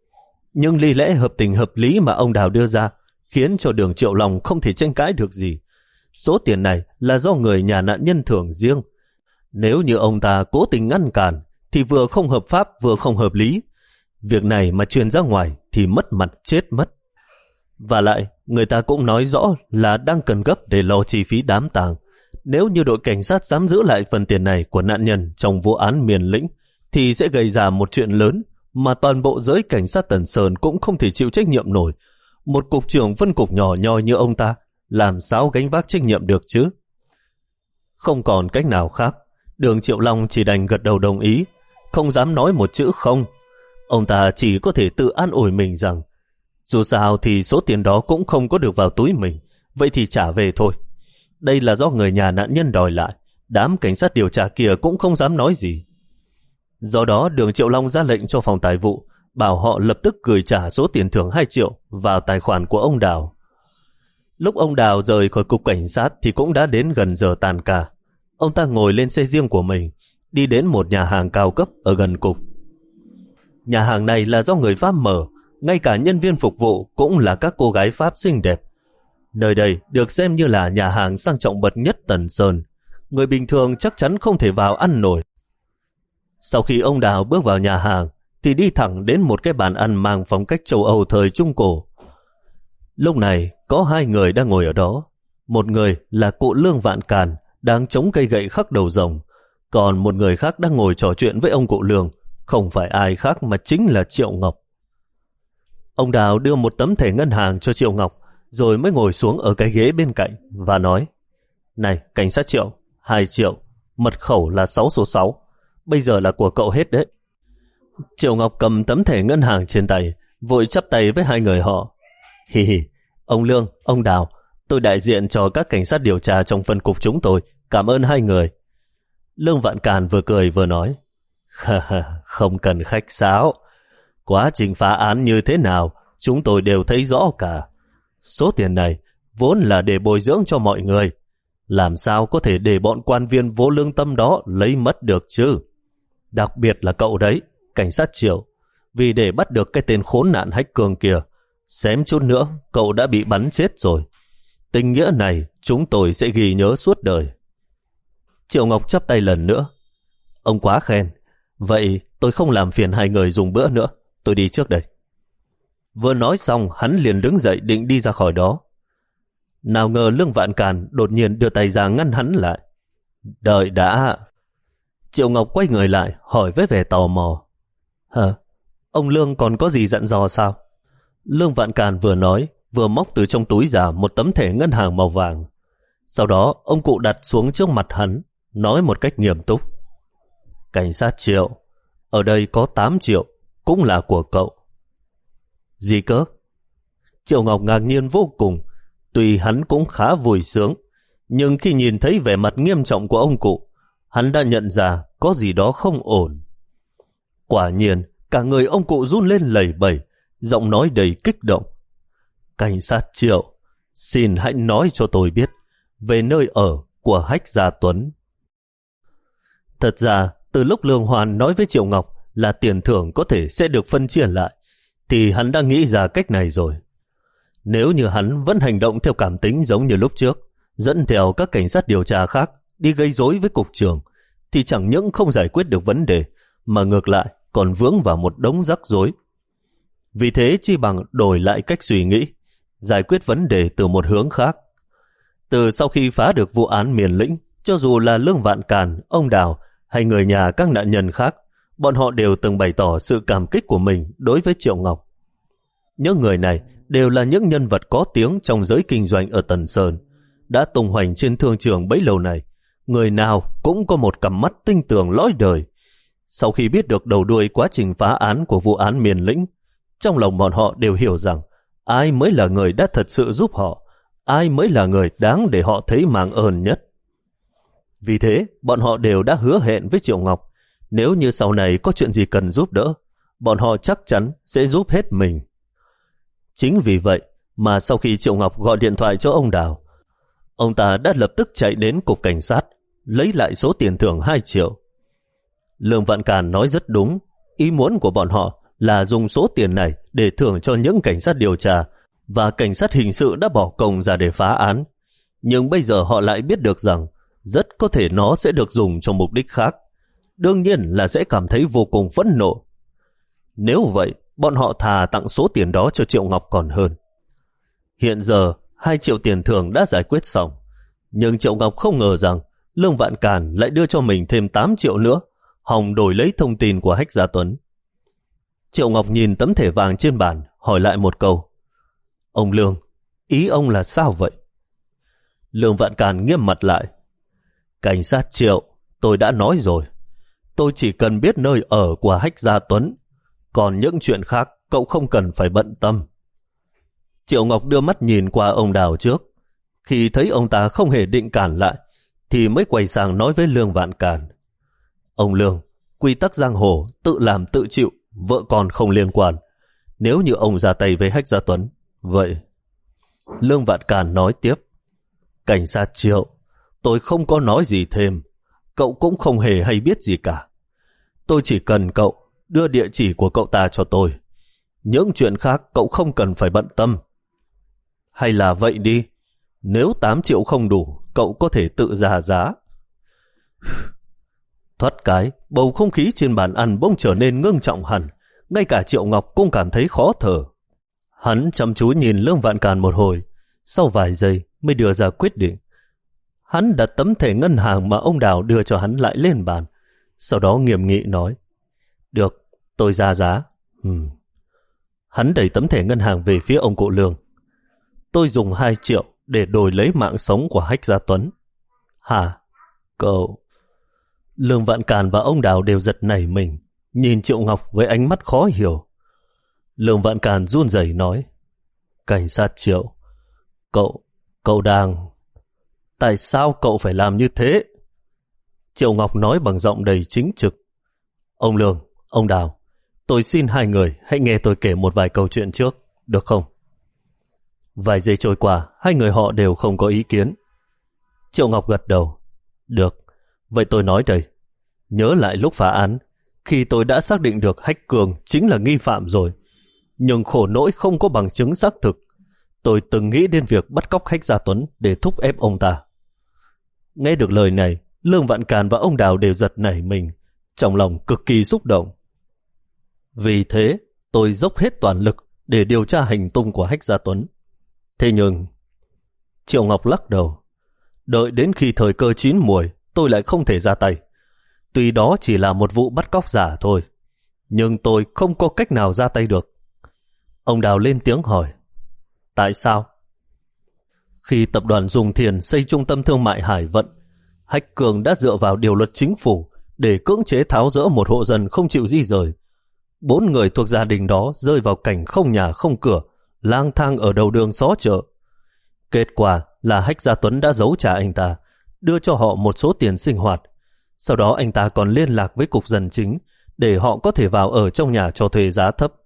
Nhưng lý lẽ hợp tình hợp lý mà ông Đào đưa ra khiến cho Đường Triệu Long không thể tranh cãi được gì. Số tiền này là do người nhà nạn nhân thưởng riêng. Nếu như ông ta cố tình ngăn cản thì vừa không hợp pháp vừa không hợp lý. Việc này mà truyền ra ngoài thì mất mặt chết mất. Và lại, người ta cũng nói rõ là đang cần gấp để lo chi phí đám tang. Nếu như đội cảnh sát dám giữ lại phần tiền này của nạn nhân trong vụ án Miền Lĩnh thì sẽ gây ra một chuyện lớn mà toàn bộ giới cảnh sát Tần Sơn cũng không thể chịu trách nhiệm nổi. Một cục trưởng phân cục nhỏ nhoi như ông ta làm sao gánh vác trách nhiệm được chứ? Không còn cách nào khác, Đường Triệu Long chỉ đành gật đầu đồng ý, không dám nói một chữ không. Ông ta chỉ có thể tự an ủi mình rằng dù sao thì số tiền đó cũng không có được vào túi mình, vậy thì trả về thôi. Đây là do người nhà nạn nhân đòi lại, đám cảnh sát điều tra kia cũng không dám nói gì. Do đó Đường Triệu Long ra lệnh cho phòng tài vụ bảo họ lập tức gửi trả số tiền thưởng hai triệu vào tài khoản của ông Đào. Lúc ông Đào rời khỏi cục cảnh sát thì cũng đã đến gần giờ tàn ca. Ông ta ngồi lên xe riêng của mình, đi đến một nhà hàng cao cấp ở gần cục. Nhà hàng này là do người Pháp mở, ngay cả nhân viên phục vụ cũng là các cô gái Pháp xinh đẹp. Nơi đây được xem như là nhà hàng sang trọng bậc nhất Tần Sơn. Người bình thường chắc chắn không thể vào ăn nổi. Sau khi ông Đào bước vào nhà hàng thì đi thẳng đến một cái bàn ăn mang phong cách châu Âu thời Trung Cổ. Lúc này có hai người đang ngồi ở đó. Một người là cụ Lương Vạn Càn đang chống cây gậy khắc đầu rồng, còn một người khác đang ngồi trò chuyện với ông cụ Lương, không phải ai khác mà chính là Triệu Ngọc. Ông Đào đưa một tấm thẻ ngân hàng cho Triệu Ngọc, rồi mới ngồi xuống ở cái ghế bên cạnh và nói: Này, cảnh sát Triệu, hai triệu, mật khẩu là sáu số sáu, bây giờ là của cậu hết đấy. Triệu Ngọc cầm tấm thẻ ngân hàng trên tay, vội chắp tay với hai người họ. Hi hi, ông Lương, ông Đào, tôi đại diện cho các cảnh sát điều tra trong phân cục chúng tôi, cảm ơn hai người. Lương Vạn Càn vừa cười vừa nói: Không cần khách sáo, quá trình phá án như thế nào chúng tôi đều thấy rõ cả. Số tiền này vốn là để bồi dưỡng cho mọi người, làm sao có thể để bọn quan viên vô lương tâm đó lấy mất được chứ. Đặc biệt là cậu đấy, cảnh sát Triệu, vì để bắt được cái tên khốn nạn Hách Cường kia, xém chút nữa cậu đã bị bắn chết rồi. Tình nghĩa này chúng tôi sẽ ghi nhớ suốt đời. Triệu Ngọc chắp tay lần nữa. Ông quá khen, vậy tôi không làm phiền hai người dùng bữa nữa, tôi đi trước đây. Vừa nói xong hắn liền đứng dậy định đi ra khỏi đó. Nào ngờ Lương Vạn Càn đột nhiên đưa tay ra ngăn hắn lại. Đợi đã. Triệu Ngọc quay người lại hỏi với vẻ tò mò. Hả? Ông Lương còn có gì dặn dò sao? Lương Vạn Càn vừa nói vừa móc từ trong túi ra một tấm thẻ ngân hàng màu vàng. Sau đó ông cụ đặt xuống trước mặt hắn, nói một cách nghiêm túc: Cảnh sát Triệu, ở đây có tám triệu, cũng là của cậu. Gì cơ? Triệu Ngọc ngạc nhiên vô cùng. Tuy hắn cũng khá vui sướng, nhưng khi nhìn thấy vẻ mặt nghiêm trọng của ông cụ, hắn đã nhận ra có gì đó không ổn. Quả nhiên, cả người ông cụ run lên lẩy bẩy, giọng nói đầy kích động. Cảnh sát Triệu, xin hãy nói cho tôi biết về nơi ở của Hách Gia Tuấn. Thật ra, từ lúc Lương Hoàn nói với Triệu Ngọc là tiền thưởng có thể sẽ được phân chia lại, thì hắn đã nghĩ ra cách này rồi. Nếu như hắn vẫn hành động theo cảm tính giống như lúc trước, dẫn theo các cảnh sát điều tra khác đi gây rối với cục trưởng, thì chẳng những không giải quyết được vấn đề, mà ngược lại còn vướng vào một đống rắc rối. Vì thế chi bằng đổi lại cách suy nghĩ, giải quyết vấn đề từ một hướng khác. Từ sau khi phá được vụ án Miền Lĩnh, cho dù là Lương Vạn Càn, ông Đào hay người nhà các nạn nhân khác, bọn họ đều từng bày tỏ sự cảm kích của mình đối với Triệu Ngọc. Những người này đều là những nhân vật có tiếng trong giới kinh doanh ở Tần Sơn, đã tung hoành trên thương trường bấy lâu này. Người nào cũng có một cặp mắt tinh tường lõi đời. Sau khi biết được đầu đuôi quá trình phá án của vụ án Miền Lĩnh, trong lòng bọn họ đều hiểu rằng ai mới là người đã thật sự giúp họ, ai mới là người đáng để họ thấy mang ơn nhất. Vì thế, bọn họ đều đã hứa hẹn với Triệu Ngọc, nếu như sau này có chuyện gì cần giúp đỡ, bọn họ chắc chắn sẽ giúp hết mình. Chính vì vậy mà sau khi Triệu Ngọc gọi điện thoại cho ông Đào, ông ta đã lập tức chạy đến cục cảnh sát, lấy lại số tiền thưởng hai triệu. Lương Vạn Càn nói rất đúng, ý muốn của bọn họ là dùng số tiền này để thưởng cho những cảnh sát điều tra và cảnh sát hình sự đã bỏ công ra để phá án. Nhưng bây giờ họ lại biết được rằng rất có thể nó sẽ được dùng cho mục đích khác. Đương nhiên là sẽ cảm thấy vô cùng phẫn nộ. Nếu vậy, bọn họ thà tặng số tiền đó cho Triệu Ngọc còn hơn. Hiện giờ, hai triệu tiền thưởng đã giải quyết xong. Nhưng Triệu Ngọc không ngờ rằng Lương Vạn Càn lại đưa cho mình thêm tám triệu nữa, hòng đổi lấy thông tin của Hách Gia Tuấn. Triệu Ngọc nhìn tấm thẻ vàng trên bàn, hỏi lại một câu. Ông Lương, ý ông là sao vậy? Lương Vạn Càn nghiêm mặt lại. Cảnh sát Triệu, tôi đã nói rồi. Tôi chỉ cần biết nơi ở của Hách Gia Tuấn, còn những chuyện khác cậu không cần phải bận tâm. Triệu Ngọc đưa mắt nhìn qua ông Đào trước. Khi thấy ông ta không hề định cản lại, thì mới quay sang nói với Lương Vạn Càn. Ông Lương, Quy tắc giang hồ, tự làm tự chịu, vợ con không liên quan. Nếu như ông ra tay với Hách Gia Tuấn, vậy... Lương Vạn Càn nói tiếp. Cảnh sát Triệu, tôi không có nói gì thêm. Cậu cũng không hề hay biết gì cả. Tôi chỉ cần cậu đưa địa chỉ của cậu ta cho tôi. Những chuyện khác cậu không cần phải bận tâm. Hay là vậy đi, nếu tám triệu không đủ, cậu có thể tự ra giá. Thoát cái, bầu không khí trên bàn ăn bỗng trở nên ngưng trọng hẳn. Ngay cả Triệu Ngọc cũng cảm thấy khó thở. Hắn chăm chú nhìn Lương Vạn Càn một hồi, sau vài giây mới đưa ra quyết định. Hắn đặt tấm thẻ ngân hàng mà ông Đào đưa cho hắn lại lên bàn, sau đó nghiêm nghị nói, được, tôi ra giá. Hmm. Hắn đẩy tấm thẻ ngân hàng về phía ông cụ Lương. Tôi dùng hai triệu để đổi lấy mạng sống của Hách Gia Tuấn. Hả? Cậu... Lương Vạn Càn và ông Đào đều giật nảy mình, nhìn Triệu Ngọc với ánh mắt khó hiểu. Lương Vạn Càn run rẩy nói, cảnh sát Triệu, cậu, cậu đang... Tại sao cậu phải làm như thế? Triệu Ngọc nói bằng giọng đầy chính trực. Ông Lương, ông Đào, tôi xin hai người hãy nghe tôi kể một vài câu chuyện trước, được không? Vài giây trôi qua, hai người họ đều không có ý kiến. Triệu Ngọc gật đầu. Được, vậy tôi nói đây. Nhớ lại lúc phá án, khi tôi đã xác định được Hách Cường chính là nghi phạm rồi, nhưng khổ nỗi không có bằng chứng xác thực. Tôi từng nghĩ đến việc bắt cóc Hách Gia Tuấn để thúc ép ông ta. Nghe được lời này, Lương Vạn Càn và ông Đào đều giật nảy mình, trong lòng cực kỳ xúc động. Vì thế, tôi dốc hết toàn lực để điều tra hành tung của Hách Gia Tuấn. Thế nhưng... Triệu Ngọc lắc đầu. Đợi đến khi thời cơ chín muồi, tôi lại không thể ra tay. Tuy đó chỉ là một vụ bắt cóc giả thôi, nhưng tôi không có cách nào ra tay được. Ông Đào lên tiếng hỏi. Tại sao? Khi tập đoàn Dùng Thiền xây trung tâm thương mại Hải Vận, Hách Cường đã dựa vào điều luật chính phủ để cưỡng chế tháo dỡ một hộ dân không chịu di rời. Bốn người thuộc gia đình đó rơi vào cảnh không nhà không cửa, lang thang ở đầu đường xó chợ. Kết quả là Hách Gia Tuấn đã giấu trả anh ta, đưa cho họ một số tiền sinh hoạt. Sau đó anh ta còn liên lạc với cục dân chính để họ có thể vào ở trong nhà cho thuê giá thấp.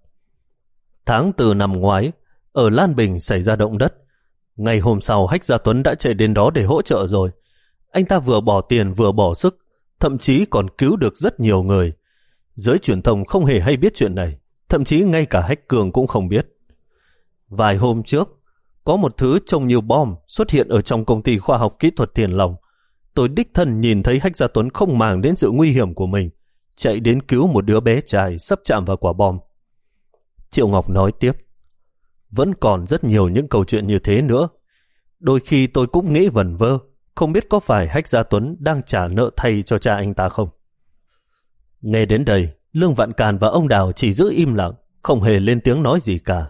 Tháng tư năm ngoái, ở Lan Bình xảy ra động đất. Ngày hôm sau Hách Gia Tuấn đã chạy đến đó để hỗ trợ rồi. Anh ta vừa bỏ tiền vừa bỏ sức, thậm chí còn cứu được rất nhiều người. Giới truyền thông không hề hay biết chuyện này, thậm chí ngay cả Hách Cường cũng không biết. Vài hôm trước, có một thứ trông như bom xuất hiện ở trong công ty khoa học kỹ thuật Thiền Long. Tôi đích thân nhìn thấy Hách Gia Tuấn không màng đến sự nguy hiểm của mình, chạy đến cứu một đứa bé trai sắp chạm vào quả bom. Triệu Ngọc nói tiếp. Vẫn còn rất nhiều những câu chuyện như thế nữa. Đôi khi tôi cũng nghĩ vẩn vơ, không biết có phải Hách Gia Tuấn đang trả nợ thay cho cha anh ta không. Nghe đến đây, Lương Vạn Càn và ông Đào chỉ giữ im lặng, không hề lên tiếng nói gì cả.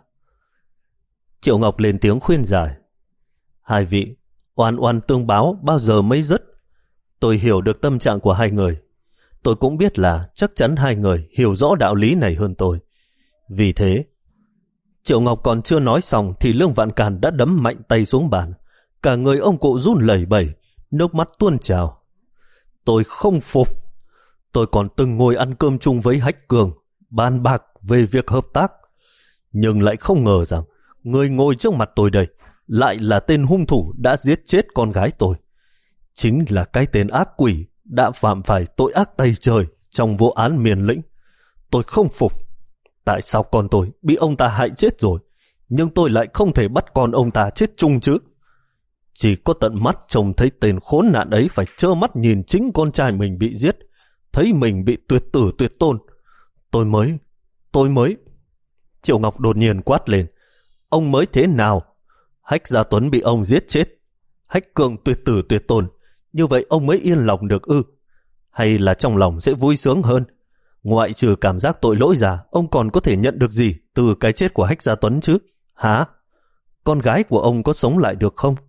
Triệu Ngọc lên tiếng khuyên giải. Hai vị, oan oan tương báo bao giờ mới dứt. Tôi hiểu được tâm trạng của hai người. Tôi cũng biết là chắc chắn hai người hiểu rõ đạo lý này hơn tôi. Vì thế, Triệu Ngọc còn chưa nói xong thì Lương Vạn Càn đã đấm mạnh tay xuống bàn. Cả người ông cụ run lẩy bẩy, nước mắt tuôn trào. Tôi không phục. Tôi còn từng ngồi ăn cơm chung với Hách Cường, bàn bạc về việc hợp tác. Nhưng lại không ngờ rằng người ngồi trước mặt tôi đây lại là tên hung thủ đã giết chết con gái tôi. Chính là cái tên ác quỷ đã phạm phải tội ác tày trời trong vụ án Miền Lĩnh. Tôi không phục. Tại sao con tôi bị ông ta hại chết rồi, nhưng tôi lại không thể bắt con ông ta chết chung chứ? Chỉ có tận mắt trông thấy tên khốn nạn ấy phải trơ mắt nhìn chính con trai mình bị giết, thấy mình bị tuyệt tử tuyệt tôn. Tôi mới, tôi mới... Triệu Ngọc đột nhiên quát lên. Ông mới thế nào? Hách Gia Tuấn bị ông giết chết, Hách Cường tuyệt tử tuyệt tôn, như vậy ông mới yên lòng được ư? Hay là trong lòng sẽ vui sướng hơn? Ngoại trừ cảm giác tội lỗi ra, ông còn có thể nhận được gì từ cái chết của Hách Gia Tuấn chứ? Hả? Con gái của ông có sống lại được không?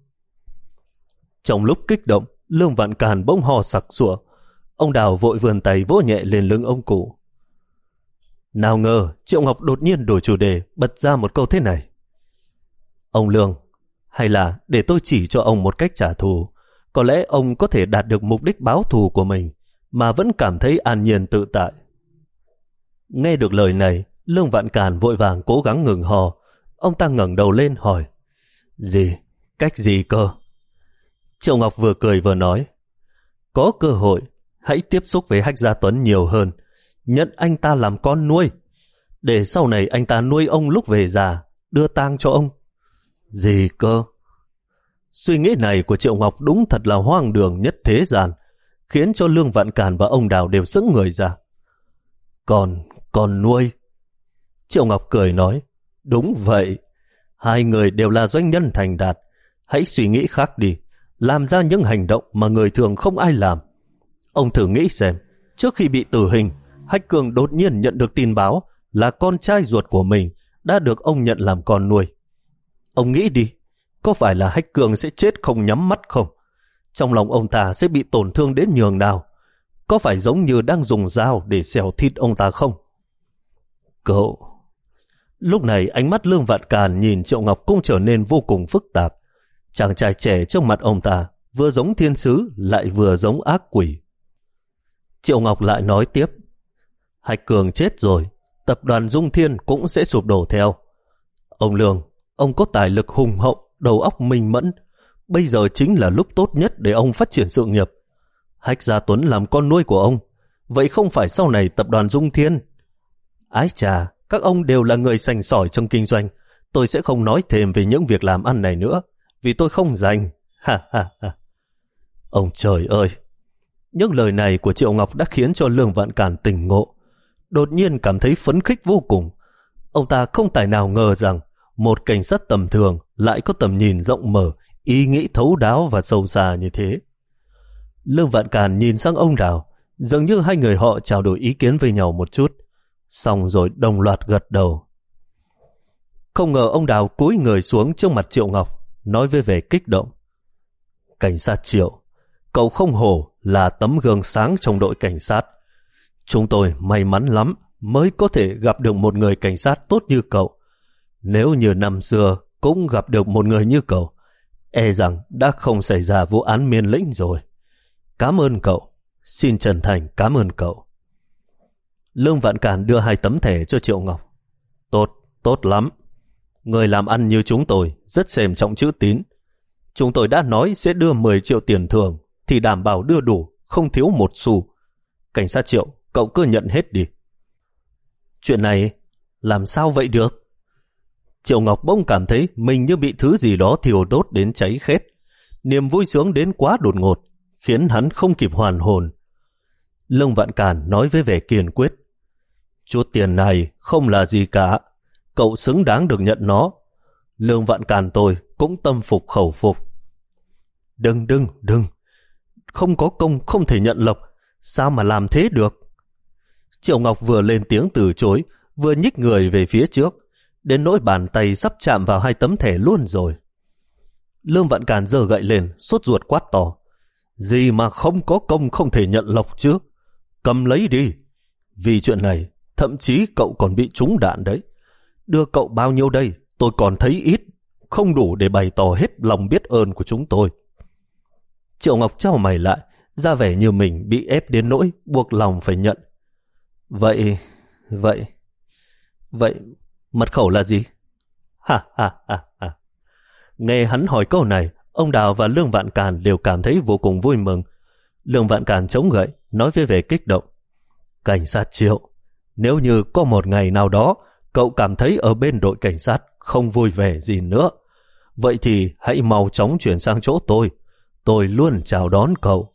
Trong lúc kích động, Lương Vạn Càn bỗng ho sặc sụa. Ông Đào vội vươn tay vỗ nhẹ lên lưng ông cụ. Nào ngờ Triệu Ngọc đột nhiên đổi chủ đề, bật ra một câu thế này. Ông Lương, hay là để tôi chỉ cho ông một cách trả thù. Có lẽ ông có thể đạt được mục đích báo thù của mình. mà vẫn cảm thấy an nhiên tự tại. Nghe được lời này, Lương Vạn Càn vội vàng cố gắng ngừng hò. Ông ta ngẩng đầu lên hỏi, gì? Cách gì cơ? Triệu Ngọc vừa cười vừa nói, có cơ hội, hãy tiếp xúc với Hách Gia Tuấn nhiều hơn, nhận anh ta làm con nuôi, để sau này anh ta nuôi ông lúc về già, đưa tang cho ông. Gì cơ? Suy nghĩ này của Triệu Ngọc đúng thật là hoang đường nhất thế gian, khiến cho Lương Vạn Càn và ông Đào đều sững người ra. Còn, còn nuôi? Triệu Ngọc cười nói, đúng vậy, hai người đều là doanh nhân thành đạt, hãy suy nghĩ khác đi, làm ra những hành động mà người thường không ai làm. Ông thử nghĩ xem, trước khi bị tử hình, Hách Cường đột nhiên nhận được tin báo là con trai ruột của mình đã được ông nhận làm con nuôi. Ông nghĩ đi, có phải là Hách Cường sẽ chết không nhắm mắt không? Trong lòng ông ta sẽ bị tổn thương đến nhường nào? Có phải giống như đang dùng dao để xẻo thịt ông ta không? Cậu... Lúc này ánh mắt Lương Vạn Càn nhìn Triệu Ngọc cũng trở nên vô cùng phức tạp. Chàng trai trẻ trước mặt ông ta vừa giống thiên sứ lại vừa giống ác quỷ. Triệu Ngọc lại nói tiếp, Hách Cường chết rồi, tập đoàn Dung Thiên cũng sẽ sụp đổ theo. Ông Lương, ông có tài lực hùng hậu, đầu óc minh mẫn, bây giờ chính là lúc tốt nhất để ông phát triển sự nghiệp. Hách Gia Tuấn làm con nuôi của ông, vậy không phải sau này tập đoàn Dung Thiên? Ái chà, các ông đều là người sành sỏi trong kinh doanh, tôi sẽ không nói thêm về những việc làm ăn này nữa, vì tôi không rành. Ha ha ha. Ông trời ơi! Những lời này của Triệu Ngọc đã khiến cho Lương Vạn Càn tỉnh ngộ, đột nhiên cảm thấy phấn khích vô cùng. Ông ta không tài nào ngờ rằng một cảnh sát tầm thường lại có tầm nhìn rộng mở, ý nghĩ thấu đáo và sâu xa như thế. Lương Vạn Càn nhìn sang ông Đào, dường như hai người họ trao đổi ý kiến với nhau một chút, xong rồi đồng loạt gật đầu. Không ngờ ông Đào cúi người xuống trước mặt Triệu Ngọc, nói với vẻ kích động. Cảnh sát Triệu, cậu không hổ là tấm gương sáng trong đội cảnh sát. Chúng tôi may mắn lắm mới có thể gặp được một người cảnh sát tốt như cậu. Nếu như năm xưa cũng gặp được một người như cậu, e rằng đã không xảy ra vụ án Miên Lĩnh rồi. Cảm ơn cậu, xin chân thành cảm ơn cậu. Lương Vạn Càn đưa hai tấm thẻ cho Triệu Ngọc. Tốt, tốt lắm. Người làm ăn như chúng tôi rất xem trọng chữ tín. Chúng tôi đã nói sẽ đưa mười triệu tiền thưởng, thì đảm bảo đưa đủ, không thiếu một xu. Cảnh sát Triệu, cậu cứ nhận hết đi. Chuyện này làm sao vậy được? Triệu Ngọc bỗng cảm thấy mình như bị thứ gì đó thiêu đốt đến cháy khét. Niềm vui sướng đến quá đột ngột, khiến hắn không kịp hoàn hồn. Lương Vạn Càn nói với vẻ kiên quyết. Chút tiền này không là gì cả, cậu xứng đáng được nhận nó. Lương Vạn Càn tôi cũng tâm phục khẩu phục. Đừng, đừng, đừng. Không có công không thể nhận lộc, sao mà làm thế được? Triệu Ngọc vừa lên tiếng từ chối, vừa nhích người về phía trước, đến nỗi bàn tay sắp chạm vào hai tấm thẻ luôn rồi. Lương Vạn Càn giơ gậy lên, sốt ruột quát to. Gì mà không có công không thể nhận lộc chứ? Cầm lấy đi. Vì chuyện này, thậm chí cậu còn bị trúng đạn đấy. Đưa cậu bao nhiêu đây, tôi còn thấy ít, không đủ để bày tỏ hết lòng biết ơn của chúng tôi. Triệu Ngọc chau mày lại, ra vẻ như mình bị ép đến nỗi buộc lòng phải nhận. Vậy, vậy, vậy, mật khẩu là gì? Ha ha ha ha. Nghe hắn hỏi câu này, ông Đào và Lương Vạn Càn đều cảm thấy vô cùng vui mừng. Lương Vạn Càn chống gậy, nói với vẻ kích động. Cảnh sát Triệu, nếu như có một ngày nào đó cậu cảm thấy ở bên đội cảnh sát không vui vẻ gì nữa, vậy thì hãy mau chóng chuyển sang chỗ tôi. Tôi luôn chào đón cậu.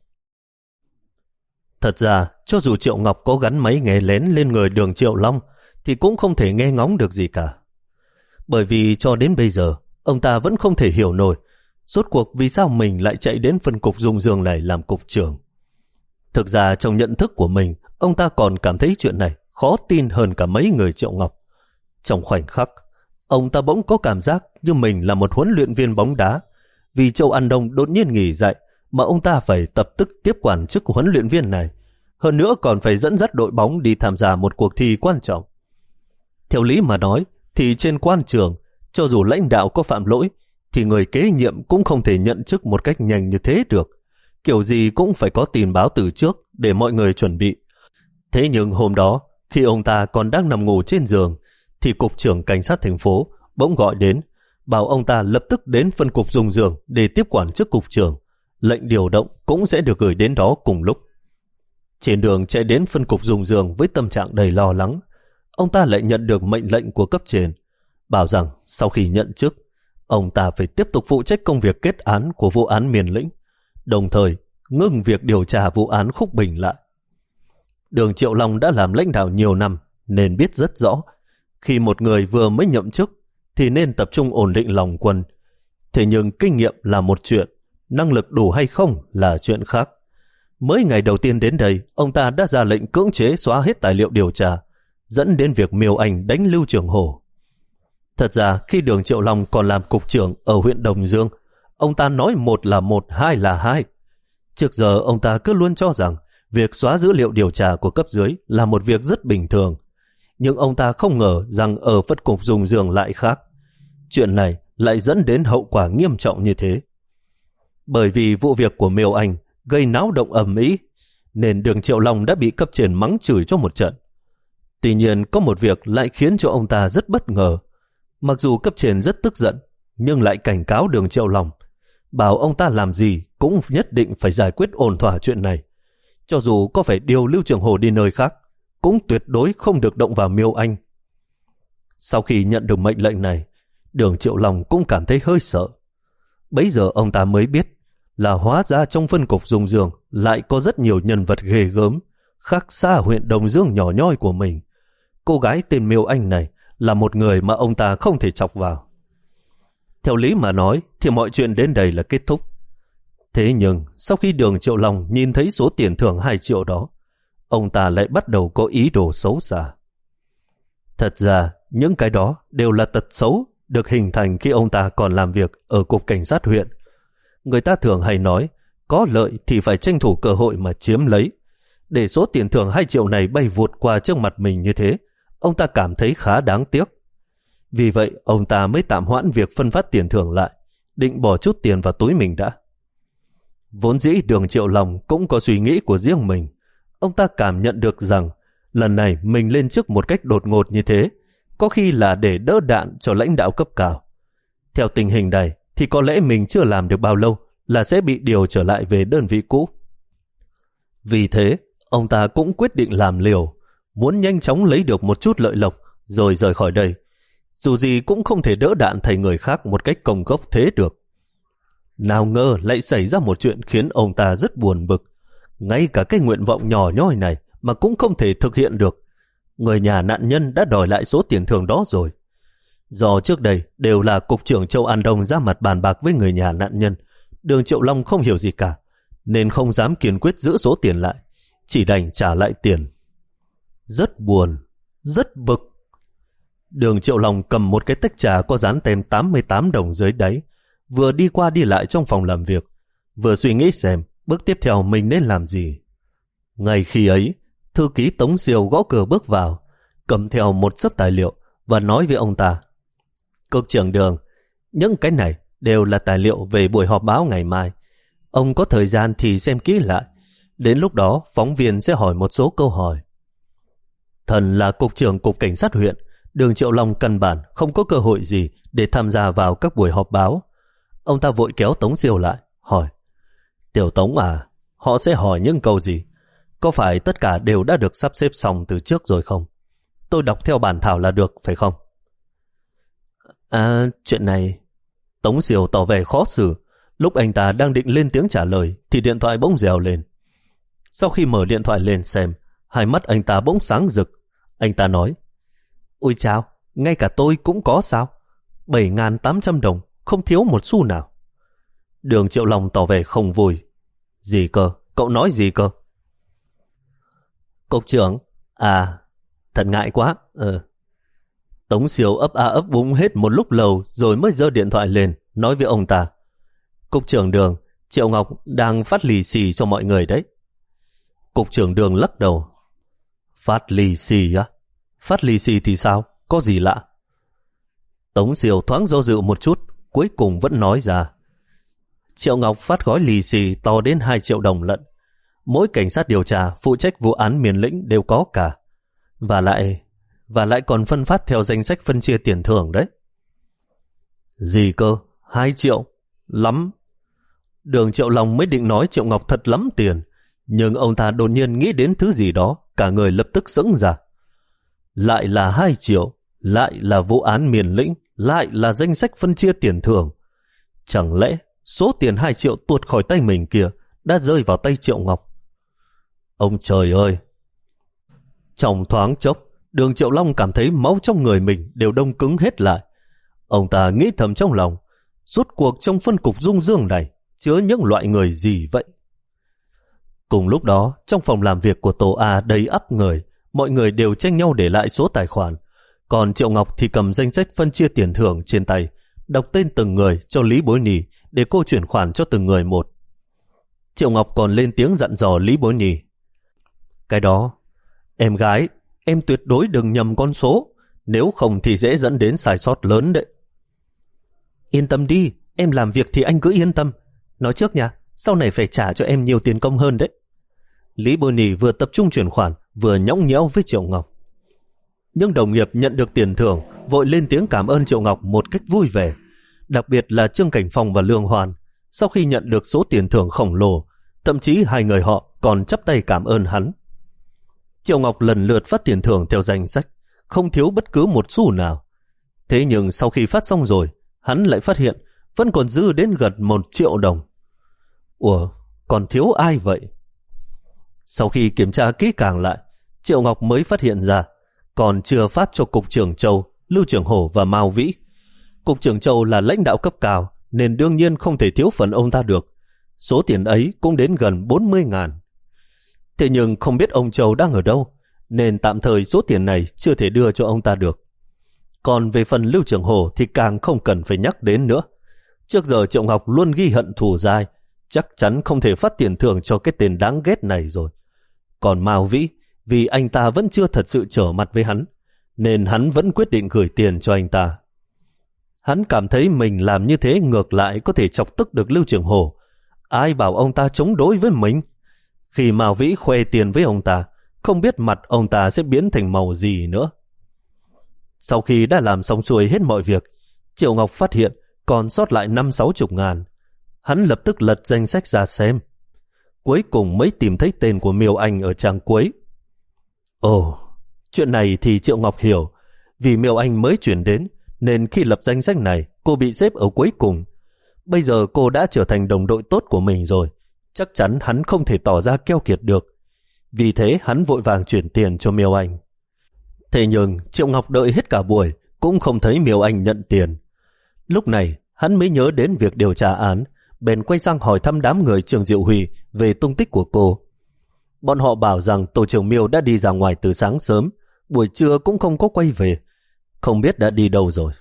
Thật ra, cho dù Triệu Ngọc có gắn máy nghe lén lên người Đường Triệu Long, thì cũng không thể nghe ngóng được gì cả. Bởi vì cho đến bây giờ, ông ta vẫn không thể hiểu nổi rốt cuộc vì sao mình lại chạy đến phân cục Dung Dương này làm cục trưởng. Thực ra trong nhận thức của mình, ông ta còn cảm thấy chuyện này khó tin hơn cả mấy người Triệu Ngọc. Trong khoảnh khắc, ông ta bỗng có cảm giác như mình là một huấn luyện viên bóng đá. Vì Châu An Đông đột nhiên nghỉ dạy mà ông ta phải tập tức tiếp quản chức huấn luyện viên này. Hơn nữa còn phải dẫn dắt đội bóng đi tham gia một cuộc thi quan trọng. Theo lý mà nói, thì trên quan trường, cho dù lãnh đạo có phạm lỗi, thì người kế nhiệm cũng không thể nhận chức một cách nhanh như thế được. kiểu gì cũng phải có tin báo từ trước để mọi người chuẩn bị. Thế nhưng hôm đó, khi ông ta còn đang nằm ngủ trên giường, thì cục trưởng cảnh sát thành phố bỗng gọi đến, bảo ông ta lập tức đến phân cục dùng giường để tiếp quản chức cục trưởng. Lệnh điều động cũng sẽ được gửi đến đó cùng lúc. Trên đường chạy đến phân cục dùng giường với tâm trạng đầy lo lắng, ông ta lại nhận được mệnh lệnh của cấp trên, bảo rằng sau khi nhận chức, ông ta phải tiếp tục phụ trách công việc kết án của vụ án Miền Lĩnh, đồng thời ngưng việc điều tra vụ án Khúc Bình lại. Đường Triệu Long đã làm lãnh đạo nhiều năm nên biết rất rõ, khi một người vừa mới nhậm chức thì nên tập trung ổn định lòng quân. Thế nhưng kinh nghiệm là một chuyện, năng lực đủ hay không là chuyện khác. Mới ngày đầu tiên đến đây, ông ta đã ra lệnh cưỡng chế xóa hết tài liệu điều tra, dẫn đến việc Miêu Anh đánh Lưu Trường Hổ. Thật ra khi Đường Triệu Long còn làm cục trưởng ở huyện Đồng Dương, ông ta nói một là một, hai là hai. Trước giờ ông ta cứ luôn cho rằng việc xóa dữ liệu điều tra của cấp dưới là một việc rất bình thường. Nhưng ông ta không ngờ rằng ở phân cục dùng giường lại khác. Chuyện này lại dẫn đến hậu quả nghiêm trọng như thế. Bởi vì vụ việc của Miêu Anh gây náo động ầm ĩ, nên Đường Triệu Long đã bị cấp trên mắng chửi cho một trận. Tuy nhiên có một việc lại khiến cho ông ta rất bất ngờ. Mặc dù cấp trên rất tức giận, nhưng lại cảnh cáo Đường Triệu Long, bảo ông ta làm gì cũng nhất định phải giải quyết ổn thỏa chuyện này. Cho dù có phải điều Lưu Trường Hổ đi nơi khác, cũng tuyệt đối không được động vào Miêu Anh. Sau khi nhận được mệnh lệnh này, Đường Triệu Long cũng cảm thấy hơi sợ. Bấy giờ ông ta mới biết là hóa ra trong phân cục dùng giường lại có rất nhiều nhân vật ghê gớm, khác xa huyện Đồng Dương nhỏ nhoi của mình. Cô gái tên Miêu Anh này là một người mà ông ta không thể chọc vào. Theo lý mà nói thì mọi chuyện đến đây là kết thúc. Thế nhưng sau khi Đường Triệu Long nhìn thấy số tiền thưởng hai triệu đó, ông ta lại bắt đầu có ý đồ xấu xa. Thật ra những cái đó đều là tật xấu được hình thành khi ông ta còn làm việc ở cục cảnh sát huyện. Người ta thường hay nói, có lợi thì phải tranh thủ cơ hội mà chiếm lấy. Để số tiền thưởng hai triệu này bay vụt qua trước mặt mình như thế, ông ta cảm thấy khá đáng tiếc. Vì vậy, ông ta mới tạm hoãn việc phân phát tiền thưởng lại, định bỏ chút tiền vào túi mình đã. Vốn dĩ Đường Triệu Long cũng có suy nghĩ của riêng mình. Ông ta cảm nhận được rằng lần này mình lên chức một cách đột ngột như thế, có khi là để đỡ đạn cho lãnh đạo cấp cao. Theo tình hình này thì có lẽ mình chưa làm được bao lâu là sẽ bị điều trở lại về đơn vị cũ. Vì thế, ông ta cũng quyết định làm liều, muốn nhanh chóng lấy được một chút lợi lộc rồi rời khỏi đây. Dù gì cũng không thể đỡ đạn thầy người khác một cách công gốc thế được. Nào ngờ lại xảy ra một chuyện khiến ông ta rất buồn bực. Ngay cả cái nguyện vọng nhỏ nhoi này mà cũng không thể thực hiện được. Người nhà nạn nhân đã đòi lại số tiền thưởng đó rồi. Do trước đây đều là cục trưởng Châu An Đông ra mặt bàn bạc với người nhà nạn nhân, Đường Triệu Long không hiểu gì cả, nên không dám kiên quyết giữ số tiền lại, chỉ đành trả lại tiền. Rất buồn, rất bực. Đường Triệu Long cầm một cái tách trà có dán tem tám mươi tám đồng dưới đáy, vừa đi qua đi lại trong phòng làm việc, vừa suy nghĩ xem bước tiếp theo mình nên làm gì. Ngay khi ấy, thư ký Tống Siêu gõ cửa bước vào, cầm theo một xấp tài liệu và nói với ông ta: Cục trưởng Đường, những cái này đều là tài liệu về buổi họp báo ngày mai. Ông có thời gian thì xem kỹ lại. Đến lúc đó phóng viên sẽ hỏi một số câu hỏi. Thần là cục trưởng cục cảnh sát huyện, Đường Triệu Long căn bản không có cơ hội gì để tham gia vào các buổi họp báo. Ông ta vội kéo Tống Siêu lại, hỏi: Tiểu Tống à, họ sẽ hỏi những câu gì? Có phải tất cả đều đã được sắp xếp xong từ trước rồi không? Tôi đọc theo bản thảo là được, phải không? À, chuyện này... Tống Siêu tỏ vẻ khó xử. Lúc anh ta đang định lên tiếng trả lời thì điện thoại bỗng rèo lên. Sau khi mở điện thoại lên xem, hai mắt anh ta bỗng sáng rực. Anh ta nói: Ôi chao, ngay cả tôi cũng có sao? bảy nghìn tám trăm đồng, không thiếu một xu nào. Đường Triệu Long tỏ vẻ không vui. Gì cơ? Cậu nói gì cơ? Cục trưởng, à, thật ngại quá. Ừ. Tống Siêu ấp a ấp úng hết một lúc lâu rồi mới giơ điện thoại lên, nói với ông ta: Cục trưởng Đường, Triệu Ngọc đang phát lì xì cho mọi người đấy. Cục trưởng Đường lắc đầu. Phát lì xì á? Phát lì xì thì sao? Có gì lạ? Tống Siêu thoáng do dự một chút, cuối cùng vẫn nói ra: Triệu Ngọc phát gói lì xì to đến hai triệu đồng lận. Mỗi cảnh sát điều tra phụ trách vụ án Miền Lĩnh đều có cả. Và lại, và lại còn phân phát theo danh sách phân chia tiền thưởng đấy. Gì cơ? Hai triệu? Lắm. Đường Triệu Long mới định nói Triệu Ngọc thật lắm tiền, nhưng ông ta đột nhiên nghĩ đến thứ gì đó, cả người lập tức sững ra. Lại là hai triệu, lại là vụ án Miền Lĩnh, lại là danh sách phân chia tiền thưởng. Chẳng lẽ số tiền hai triệu tuột khỏi tay mình kia đã rơi vào tay Triệu Ngọc? Ông trời ơi! Trong thoáng chốc, Đường Triệu Long cảm thấy máu trong người mình đều đông cứng hết lại. Ông ta nghĩ thầm trong lòng, rốt cuộc trong phân cục Dung Dương này chứa những loại người gì vậy? Cùng lúc đó, trong phòng làm việc của tổ A đầy ắp người, mọi người đều tranh nhau để lại số tài khoản. Còn Triệu Ngọc thì cầm danh sách phân chia tiền thưởng trên tay, đọc tên từng người cho Lý Bối Nhi để cô chuyển khoản cho từng người một. Triệu Ngọc còn lên tiếng dặn dò Lý Bối Nhi. Cái đó, em gái, em tuyệt đối đừng nhầm con số, nếu không thì dễ dẫn đến sai sót lớn đấy. Yên tâm đi, em làm việc thì anh cứ yên tâm. Nói trước nha, sau này phải trả cho em nhiều tiền công hơn đấy. Lý Bối Nhi vừa tập trung chuyển khoản, vừa nhõng nhẽo với Triệu Ngọc. Nhưng đồng nghiệp nhận được tiền thưởng, vội lên tiếng cảm ơn Triệu Ngọc một cách vui vẻ. Đặc biệt là Trương Cảnh Phong và Lương Hoàn, sau khi nhận được số tiền thưởng khổng lồ, thậm chí hai người họ còn chắp tay cảm ơn hắn. Triệu Ngọc lần lượt phát tiền thưởng theo danh sách, không thiếu bất cứ một xu nào. Thế nhưng sau khi phát xong rồi, hắn lại phát hiện vẫn còn dư đến gần một triệu đồng. Ủa, còn thiếu ai vậy? Sau khi kiểm tra kỹ càng lại, Triệu Ngọc mới phát hiện ra còn chưa phát cho Cục trưởng Châu, Lưu Trưởng Hổ và Mao Vĩ. Cục trưởng Châu là lãnh đạo cấp cao nên đương nhiên không thể thiếu phần ông ta được. Số tiền ấy cũng đến gần bốn mươi ngàn. Thế nhưng không biết ông Châu đang ở đâu, nên tạm thời số tiền này chưa thể đưa cho ông ta được. Còn về phần Lưu Trưởng Hổ thì càng không cần phải nhắc đến nữa. Trước giờ Triệu Ngọc luôn ghi hận thù dai, chắc chắn không thể phát tiền thưởng cho cái tên đáng ghét này rồi. Còn Mao Vĩ, vì anh ta vẫn chưa thật sự trở mặt với hắn, nên hắn vẫn quyết định gửi tiền cho anh ta. Hắn cảm thấy mình làm như thế ngược lại có thể chọc tức được Lưu Trưởng Hổ. Ai bảo ông ta chống đối với mình? Khi Mao Vĩ khoe tiền với ông ta, không biết mặt ông ta sẽ biến thành màu gì nữa. Sau khi đã làm xong xuôi hết mọi việc, Triệu Ngọc phát hiện còn sót lại năm sáu chục ngàn. Hắn lập tức lật danh sách ra xem. Cuối cùng mới tìm thấy tên của Miêu Anh ở trang cuối. Ồ, chuyện này thì Triệu Ngọc hiểu. Vì Miêu Anh mới chuyển đến, nên khi lập danh sách này, cô bị xếp ở cuối cùng. Bây giờ cô đã trở thành đồng đội tốt của mình rồi. Chắc chắn hắn không thể tỏ ra keo kiệt được. Vì thế hắn vội vàng chuyển tiền cho Miêu Anh. Thế nhưng Triệu Ngọc đợi hết cả buổi cũng không thấy Miêu Anh nhận tiền. Lúc này hắn mới nhớ đến việc điều tra án, bèn quay sang hỏi thăm đám người Trường Diệu Huy về tung tích của cô. Bọn họ bảo rằng tổ trưởng Miêu đã đi ra ngoài từ sáng sớm, buổi trưa cũng không có quay về, không biết đã đi đâu rồi.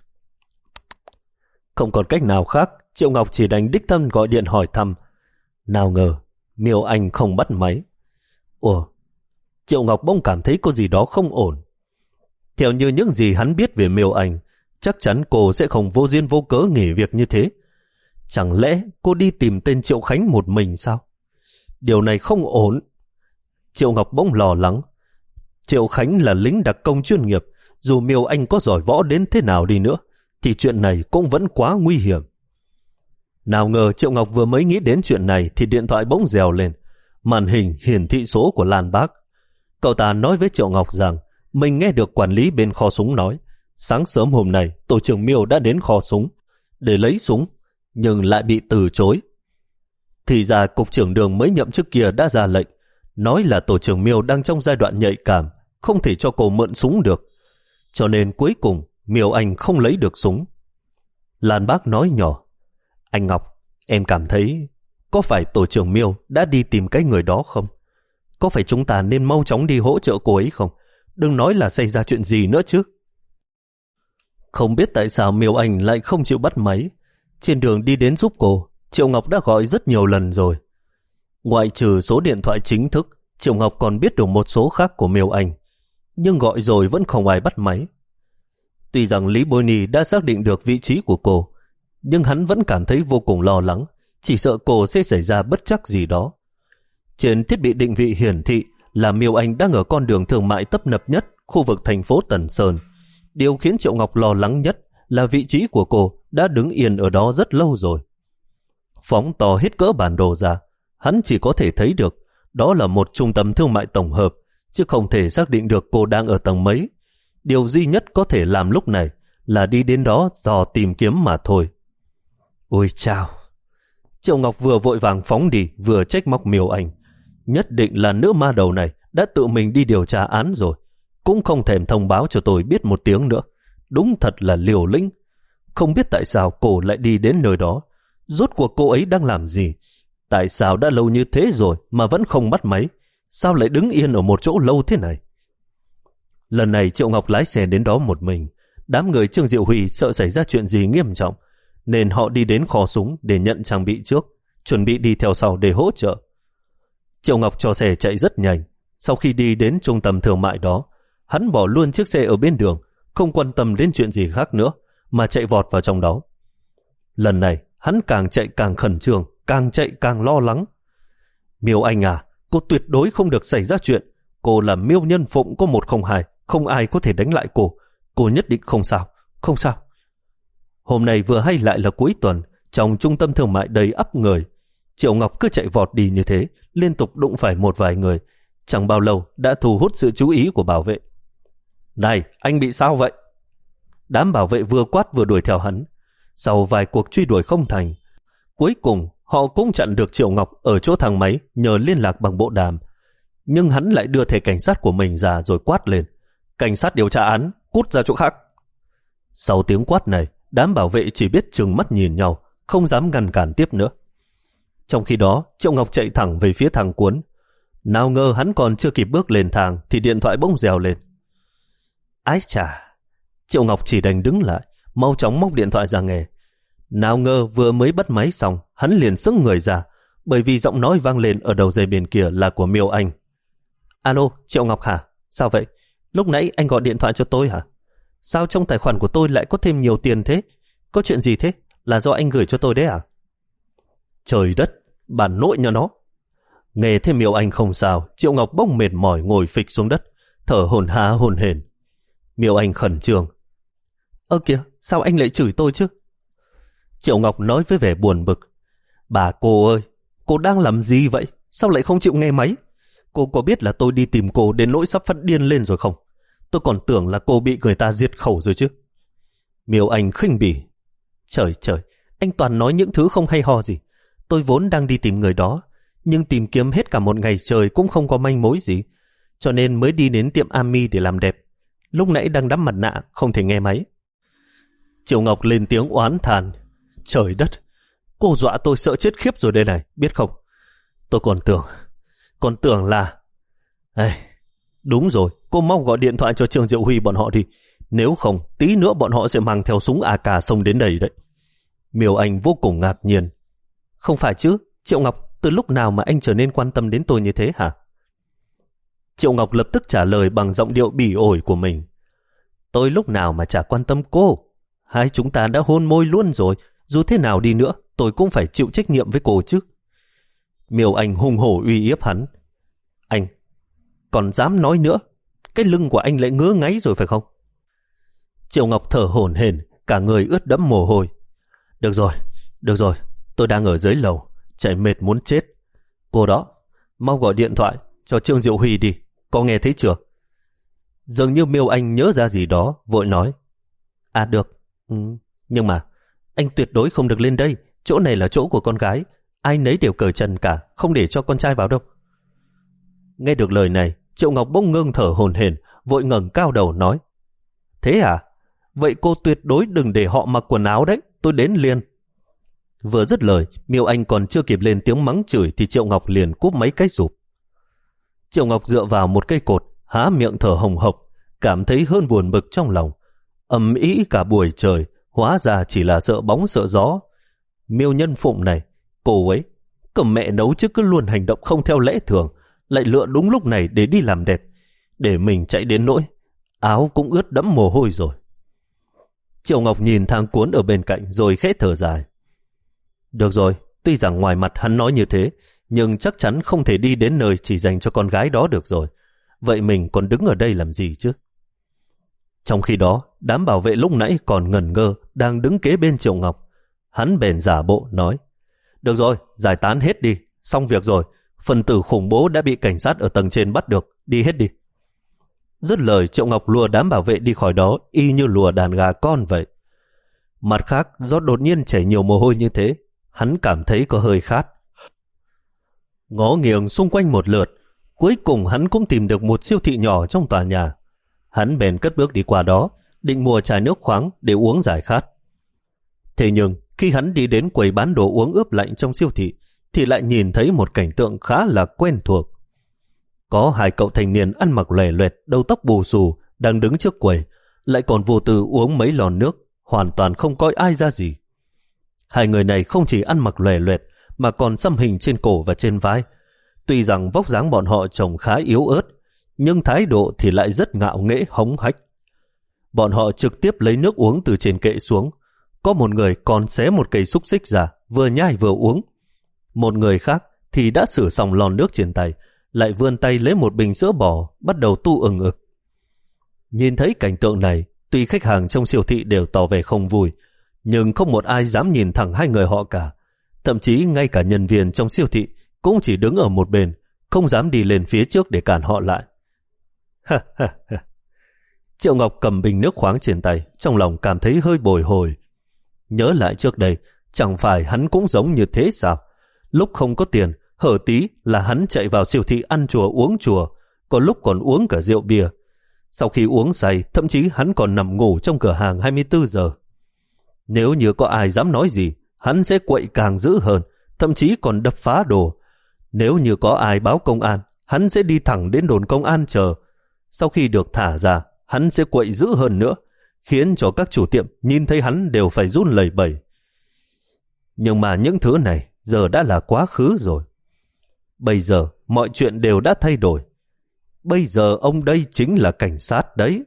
Không còn cách nào khác, Triệu Ngọc chỉ đành đích thân gọi điện hỏi thăm. Nào ngờ Miêu Anh không bắt máy. Ủa, Triệu Ngọc bỗng cảm thấy có gì đó không ổn. Theo như những gì hắn biết về Miêu Anh, chắc chắn cô sẽ không vô duyên vô cớ nghỉ việc như thế. Chẳng lẽ cô đi tìm tên Triệu Khánh một mình sao? Điều này không ổn. Triệu Ngọc bỗng lo lắng. Triệu Khánh là lính đặc công chuyên nghiệp, dù Miêu Anh có giỏi võ đến thế nào đi nữa, thì chuyện này cũng vẫn quá nguy hiểm. Nào ngờ Triệu Ngọc vừa mới nghĩ đến chuyện này thì điện thoại bỗng rèo lên. Màn hình hiển thị số của Lan Bác. Cậu ta nói với Triệu Ngọc rằng mình nghe được quản lý bên kho súng nói sáng sớm hôm nay tổ trưởng Miêu đã đến kho súng để lấy súng, nhưng lại bị từ chối. Thì ra cục trưởng Đường mới nhậm chức kia đã ra lệnh, nói là tổ trưởng Miêu đang trong giai đoạn nhạy cảm, không thể cho cô mượn súng được. Cho nên cuối cùng Miêu Anh không lấy được súng. Lan Bác nói nhỏ, anh Ngọc, em cảm thấy có phải tổ trưởng Miêu đã đi tìm cái người đó không? Có phải chúng ta nên mau chóng đi hỗ trợ cô ấy không? Đừng nói là xảy ra chuyện gì nữa chứ. Không biết tại sao Miêu Anh lại không chịu bắt máy. Trên đường đi đến giúp cô, Triệu Ngọc đã gọi rất nhiều lần rồi. Ngoại trừ số điện thoại chính thức, Triệu Ngọc còn biết được một số khác của Miêu Anh, nhưng gọi rồi vẫn không ai bắt máy. Tuy rằng Lý Bối Nhi đã xác định được vị trí của cô, nhưng hắn vẫn cảm thấy vô cùng lo lắng chỉ sợ cô sẽ xảy ra bất trắc gì đó. Trên thiết bị định vị hiển thị là Miêu Anh đang ở con đường thương mại tấp nập nhất khu vực thành phố Tần Sơn. Điều khiến Triệu Ngọc lo lắng nhất là vị trí của cô đã đứng yên ở đó rất lâu rồi. Phóng to hết cỡ bản đồ ra, hắn chỉ có thể thấy được đó là một trung tâm thương mại tổng hợp, chứ không thể xác định được cô đang ở tầng mấy. Điều duy nhất có thể làm lúc này là đi đến đó dò tìm kiếm mà thôi. Ôi chao! Triệu Ngọc vừa vội vàng phóng đi, vừa trách móc Miêu Anh. Nhất định là nữ ma đầu này đã tự mình đi điều tra án rồi, cũng không thèm thông báo cho tôi biết một tiếng nữa. Đúng thật là liều lĩnh. Không biết tại sao cô lại đi đến nơi đó. Rốt cuộc cô ấy đang làm gì? Tại sao đã lâu như thế rồi mà vẫn không bắt máy? Sao lại đứng yên ở một chỗ lâu thế này? Lần này Triệu Ngọc lái xe đến đó một mình. Đám người Trương Diệu Huy sợ xảy ra chuyện gì nghiêm trọng, nên họ đi đến kho súng để nhận trang bị trước, chuẩn bị đi theo sau để hỗ trợ. Triệu Ngọc cho xe chạy rất nhanh. Sau khi đi đến trung tâm thương mại đó, hắn bỏ luôn chiếc xe ở bên đường, không quan tâm đến chuyện gì khác nữa, mà chạy vọt vào trong đó. Lần này, hắn càng chạy càng khẩn trương, càng chạy càng lo lắng. Miêu Anh à, cô tuyệt đối không được xảy ra chuyện. Cô là Miêu Nhân Phụng có một không hai, không ai có thể đánh lại cô. Cô nhất định không sao, không sao. Hôm nay vừa hay lại là cuối tuần, trong trung tâm thương mại đầy ắp người. Triệu Ngọc cứ chạy vọt đi như thế, liên tục đụng phải một vài người. Chẳng bao lâu đã thu hút sự chú ý của bảo vệ. Này, anh bị sao vậy? Đám bảo vệ vừa quát vừa đuổi theo hắn. Sau vài cuộc truy đuổi không thành, cuối cùng họ cũng chặn được Triệu Ngọc ở chỗ thang máy nhờ liên lạc bằng bộ đàm. Nhưng hắn lại đưa thẻ cảnh sát của mình ra rồi quát lên: cảnh sát điều tra án, cút ra chỗ khác. Sau tiếng quát này, đám bảo vệ chỉ biết trừng mắt nhìn nhau, không dám ngăn cản tiếp nữa. Trong khi đó, Triệu Ngọc chạy thẳng về phía thang cuốn. Nào ngờ hắn còn chưa kịp bước lên thang thì điện thoại bỗng reo lên. Ái chà! Triệu Ngọc chỉ đành đứng lại, mau chóng móc điện thoại ra nghe. Nào ngờ vừa mới bắt máy xong, hắn liền sững người ra, bởi vì giọng nói vang lên ở đầu dây bên kia là của Miêu Anh. Alo, Triệu Ngọc hả? Sao vậy? Lúc nãy anh gọi điện thoại cho tôi hả? Sao trong tài khoản của tôi lại có thêm nhiều tiền thế? Có chuyện gì thế? Là do anh gửi cho tôi đấy à? Trời đất, bản nội nhà nó! Nghe thêm Miêu Anh không sao, Triệu Ngọc bỗng mệt mỏi ngồi phịch xuống đất, thở hổn há hổn hển. Miêu Anh khẩn trương. Ơ kìa, sao anh lại chửi tôi chứ? Triệu Ngọc nói với vẻ buồn bực. Bà cô ơi, cô đang làm gì vậy? Sao lại không chịu nghe máy? Cô có biết là tôi đi tìm cô đến nỗi sắp phát điên lên rồi không? Tôi còn tưởng là cô bị người ta diệt khẩu rồi chứ. Miêu Anh khinh bỉ. Trời trời, anh toàn nói những thứ không hay ho gì. Tôi vốn đang đi tìm người đó, nhưng tìm kiếm hết cả một ngày trời cũng không có manh mối gì, cho nên mới đi đến tiệm Ami để làm đẹp. Lúc nãy đang đắp mặt nạ, không thể nghe máy. Triệu Ngọc lên tiếng oán thàn. Trời đất, cô dọa tôi sợ chết khiếp rồi đây này, biết không? Tôi còn tưởng, còn tưởng là... Ê, đúng rồi, cô mau gọi điện thoại cho Trương Diệu Huy bọn họ đi. Nếu không, tí nữa bọn họ sẽ mang theo súng a ca xông đến đây đấy. Miêu Anh vô cùng ngạc nhiên. Không phải chứ, Triệu Ngọc, từ lúc nào mà anh trở nên quan tâm đến tôi như thế hả? Triệu Ngọc lập tức trả lời bằng giọng điệu bỉ ổi của mình. Tôi lúc nào mà chả quan tâm cô. Hai chúng ta đã hôn môi luôn rồi, dù thế nào đi nữa, tôi cũng phải chịu trách nhiệm với cô chứ. Miêu Anh hùng hổ uy hiếp hắn. Anh, còn dám nói nữa, cái lưng của anh lại ngứa ngáy rồi phải không? Triệu Ngọc thở hổn hển, cả người ướt đẫm mồ hôi. Được rồi, được rồi, tôi đang ở dưới lầu, chạy mệt muốn chết. Cô đó, mau gọi điện thoại cho Trương Diệu Huy đi, có nghe thấy chưa? Dường như Miêu Anh nhớ ra gì đó, vội nói. À được, ừ, nhưng mà anh tuyệt đối không được lên đây, chỗ này là chỗ của con gái, ai nấy đều cởi trần cả, không để cho con trai vào đâu. Nghe được lời này, Triệu Ngọc bỗng ngưng thở hổn hển, vội ngẩng cao đầu nói. Thế à? Vậy cô tuyệt đối đừng để họ mặc quần áo đấy, tôi đến liền. Vừa dứt lời, Miêu Anh còn chưa kịp lên tiếng mắng chửi thì Triệu Ngọc liền cúp mấy cái rụp. Triệu Ngọc dựa vào một cây cột, há miệng thở hồng hộc, cảm thấy hơn buồn bực trong lòng. Ầm ĩ cả buổi trời, hóa ra chỉ là sợ bóng sợ gió. Miêu Nhân Phụng này, cô ấy, cầm mẹ nấu chứ cứ luôn hành động không theo lẽ thường, lại lựa đúng lúc này để đi làm đẹp, để mình chạy đến nỗi áo cũng ướt đẫm mồ hôi rồi. Triệu Ngọc nhìn thang cuốn ở bên cạnh rồi khẽ thở dài. Được rồi, Tuy rằng ngoài mặt hắn nói như thế, nhưng chắc chắn không thể đi đến nơi chỉ dành cho con gái đó được rồi. Vậy mình còn đứng ở đây làm gì chứ? Trong khi đó, đám bảo vệ lúc nãy còn ngẩn ngơ đang đứng kế bên Triệu Ngọc. Hắn bèn giả bộ nói: được rồi, giải tán hết đi, xong việc rồi. Phần tử khủng bố đã bị cảnh sát ở tầng trên bắt được, đi hết đi. Dứt lời, Triệu Ngọc lùa đám bảo vệ đi khỏi đó y như lùa đàn gà con vậy. Mặt khác, do đột nhiên chảy nhiều mồ hôi như thế, hắn cảm thấy có hơi khát. Ngó nghiêng xung quanh một lượt, cuối cùng hắn cũng tìm được một siêu thị nhỏ trong tòa nhà. Hắn bèn cất bước đi qua đó, định mua chai nước khoáng để uống giải khát. Thế nhưng, khi hắn đi đến quầy bán đồ uống ướp lạnh trong siêu thị, thì lại nhìn thấy một cảnh tượng khá là quen thuộc. Có hai cậu thanh niên ăn mặc lòe loẹt, đầu tóc bù xù, đang đứng trước quầy, lại còn vô tư uống mấy lon nước, hoàn toàn không coi ai ra gì. Hai người này không chỉ ăn mặc lòe loẹt, mà còn xăm hình trên cổ và trên vai. Tuy rằng vóc dáng bọn họ trông khá yếu ớt, nhưng thái độ thì lại rất ngạo nghễ hống hách. Bọn họ trực tiếp lấy nước uống từ trên kệ xuống. Có một người còn xé một cây xúc xích ra, vừa nhai vừa uống. Một người khác thì đã sửa xong lon nước trên tay, lại vươn tay lấy một bình sữa bò, bắt đầu tu ừng ực. Nhìn thấy cảnh tượng này, tuy khách hàng trong siêu thị đều tỏ vẻ không vui, nhưng không một ai dám nhìn thẳng hai người họ cả. Thậm chí ngay cả nhân viên trong siêu thị cũng chỉ đứng ở một bên, không dám đi lên phía trước để cản họ lại. Ha ha ha. Triệu Ngọc cầm bình nước khoáng trên tay, trong lòng cảm thấy hơi bồi hồi. Nhớ lại trước đây, chẳng phải hắn cũng giống như thế sao? Lúc không có tiền, hở tí là hắn chạy vào siêu thị ăn chùa uống chùa, có lúc còn uống cả rượu bia. Sau khi uống say, thậm chí hắn còn nằm ngủ trong cửa hàng hai mươi tư giờ. Nếu như có ai dám nói gì, hắn sẽ quậy càng dữ hơn, thậm chí còn đập phá đồ. Nếu như có ai báo công an, hắn sẽ đi thẳng đến đồn công an chờ. Sau khi được thả ra, hắn sẽ quậy dữ hơn nữa, khiến cho các chủ tiệm nhìn thấy hắn đều phải run lẩy bẩy. Nhưng mà những thứ này giờ đã là quá khứ rồi. Bây giờ mọi chuyện đều đã thay đổi. Bây giờ ông đây chính là cảnh sát đấy.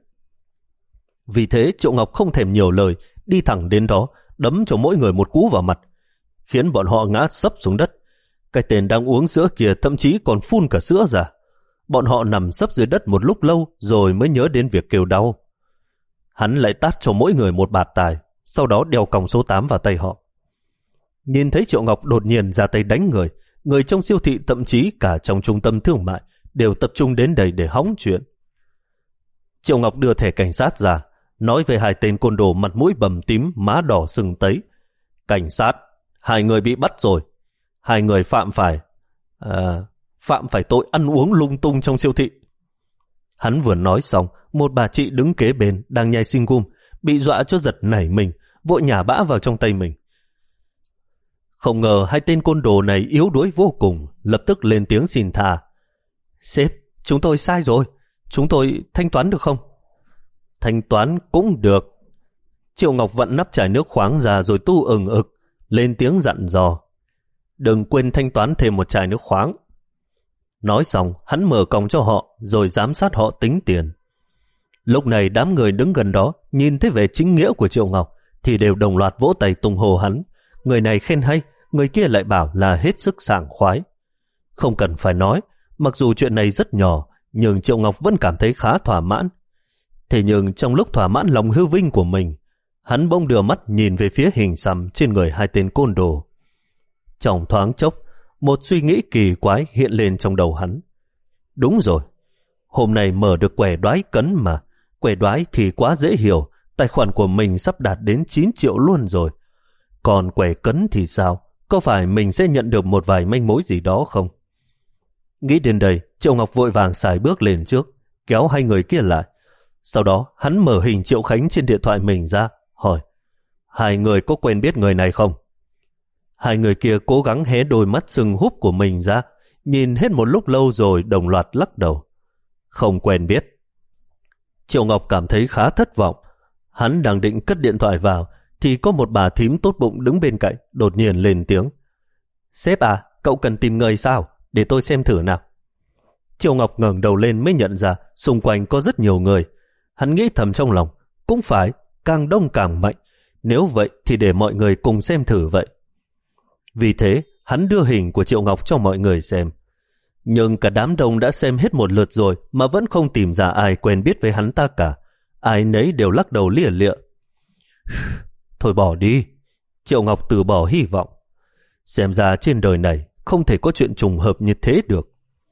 Vì thế Triệu Ngọc không thèm nhiều lời, đi thẳng đến đó, đấm cho mỗi người một cú vào mặt, khiến bọn họ ngã sấp xuống đất. Cái tên đang uống sữa kia thậm chí còn phun cả sữa ra. Bọn họ nằm sấp dưới đất một lúc lâu rồi mới nhớ đến việc kêu đau. Hắn lại tát cho mỗi người một bạt tài, sau đó đeo còng số tám vào tay họ. Nhìn thấy Triệu Ngọc đột nhiên ra tay đánh người, người trong siêu thị thậm chí cả trong trung tâm thương mại đều tập trung đến đây để hóng chuyện. Triệu Ngọc đưa thẻ cảnh sát ra, nói về hai tên côn đồ mặt mũi bầm tím, má đỏ sưng tấy. Cảnh sát, hai người bị bắt rồi. Hai người phạm phải à, phạm phải tội ăn uống lung tung trong siêu thị. Hắn vừa nói xong, một bà chị đứng kế bên đang nhai sinh gum, bị dọa cho giật nảy mình, vội nhả bã vào trong tay mình. Không ngờ hai tên côn đồ này yếu đuối vô cùng, lập tức lên tiếng xin tha. Sếp, chúng tôi sai rồi, chúng tôi thanh toán được không? Thanh toán cũng được. Triệu Ngọc vặn nắp chai nước khoáng ra rồi tu ừng ực, lên tiếng dặn dò. Đừng quên thanh toán thêm một chai nước khoáng. Nói xong, hắn mở còng cho họ, rồi giám sát họ tính tiền. Lúc này đám người đứng gần đó, nhìn thấy vẻ chính nghĩa của Triệu Ngọc, thì đều đồng loạt vỗ tay tung hô hắn. Người này khen hay, người kia lại bảo là hết sức sảng khoái. Không cần phải nói, mặc dù chuyện này rất nhỏ, nhưng Triệu Ngọc vẫn cảm thấy khá thỏa mãn. Thế nhưng trong lúc thỏa mãn lòng hư vinh của mình, hắn bỗng đưa mắt nhìn về phía hình xăm trên người hai tên côn đồ. Trong thoáng chốc, một suy nghĩ kỳ quái hiện lên trong đầu hắn. Đúng rồi, hôm nay mở được quẻ đoái cấn mà. Quẻ đoái thì quá dễ hiểu, tài khoản của mình sắp đạt đến chín triệu luôn rồi. Còn quẻ cấn thì sao? Có phải mình sẽ nhận được một vài manh mối gì đó không? Nghĩ đến đây, Triệu Ngọc vội vàng xài bước lên trước, kéo hai người kia lại. Sau đó, hắn mở hình Triệu Khánh trên điện thoại mình ra, hỏi, hai người có quen biết người này không? Hai người kia cố gắng hé đôi mắt sưng húp của mình ra, nhìn hết một lúc lâu rồi đồng loạt lắc đầu. Không quen biết. Triệu Ngọc cảm thấy khá thất vọng. Hắn đang định cất điện thoại vào, thì có một bà thím tốt bụng đứng bên cạnh, đột nhiên lên tiếng. Sếp à, cậu cần tìm người sao? Để tôi xem thử nào. Triệu Ngọc ngẩng đầu lên mới nhận ra xung quanh có rất nhiều người. Hắn nghĩ thầm trong lòng, cũng phải, càng đông càng mạnh. Nếu vậy thì để mọi người cùng xem thử vậy. Vì thế, hắn đưa hình của Triệu Ngọc cho mọi người xem. Nhưng cả đám đông đã xem hết một lượt rồi mà vẫn không tìm ra ai quen biết với hắn ta cả. Ai nấy đều lắc đầu lia lịa. Thôi bỏ đi. Triệu Ngọc từ bỏ hy vọng. Xem ra trên đời này không thể có chuyện trùng hợp như thế được.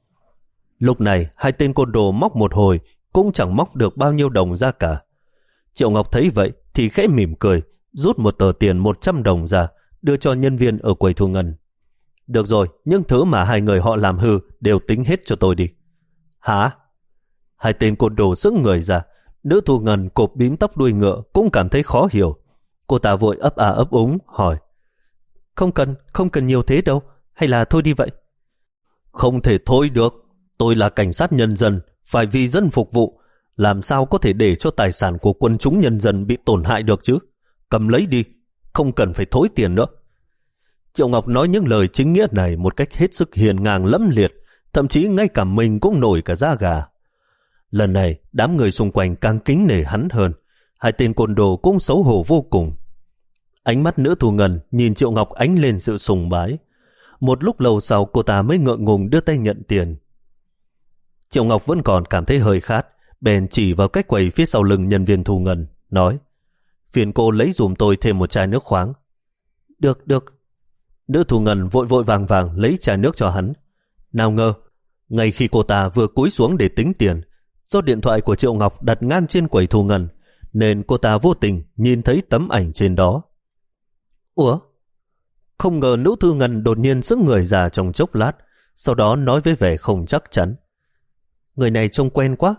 Lúc này, hai tên côn đồ móc một hồi cũng chẳng móc được bao nhiêu đồng ra cả. Triệu Ngọc thấy vậy thì khẽ mỉm cười, rút một tờ tiền một trăm đồng ra, đưa cho nhân viên ở quầy thu ngân. Được rồi, những thứ mà hai người họ làm hư đều tính hết cho tôi đi. Hả? Hai tên côn đồ sững người ra. Nữ thu ngân cộp bím tóc đuôi ngựa cũng cảm thấy khó hiểu. Cô ta vội ấp à ấp úng hỏi. Không cần, không cần nhiều thế đâu. Hay là thôi đi vậy? Không thể thôi được. Tôi là cảnh sát nhân dân, phải vì dân phục vụ. Làm sao có thể để cho tài sản của quân chúng nhân dân bị tổn hại được chứ? Cầm lấy đi, không cần phải thối tiền nữa. Triệu Ngọc nói những lời chính nghĩa này một cách hết sức hiền ngang lẫm liệt, thậm chí ngay cả mình cũng nổi cả da gà. Lần này, đám người xung quanh càng kính nể hắn hơn. Hai tên côn đồ cũng xấu hổ vô cùng. Ánh mắt nữ thu ngân nhìn Triệu Ngọc ánh lên sự sùng bái. Một lúc lâu sau cô ta mới ngượng ngùng đưa tay nhận tiền. Triệu Ngọc vẫn còn cảm thấy hơi khát, bèn chỉ vào cái quầy phía sau lưng nhân viên thu ngân, nói: phiền cô lấy dùm tôi thêm một chai nước khoáng. Được, được. Nữ thu ngân vội vội vàng vàng lấy chai nước cho hắn. Nào ngờ, ngay khi cô ta vừa cúi xuống để tính tiền, do điện thoại của Triệu Ngọc đặt ngang trên quầy thu ngân, nên cô ta vô tình nhìn thấy tấm ảnh trên đó. Ủa? Không ngờ nữ thư ngân đột nhiên sững người ra trong chốc lát, sau đó nói với vẻ không chắc chắn. Người này trông quen quá.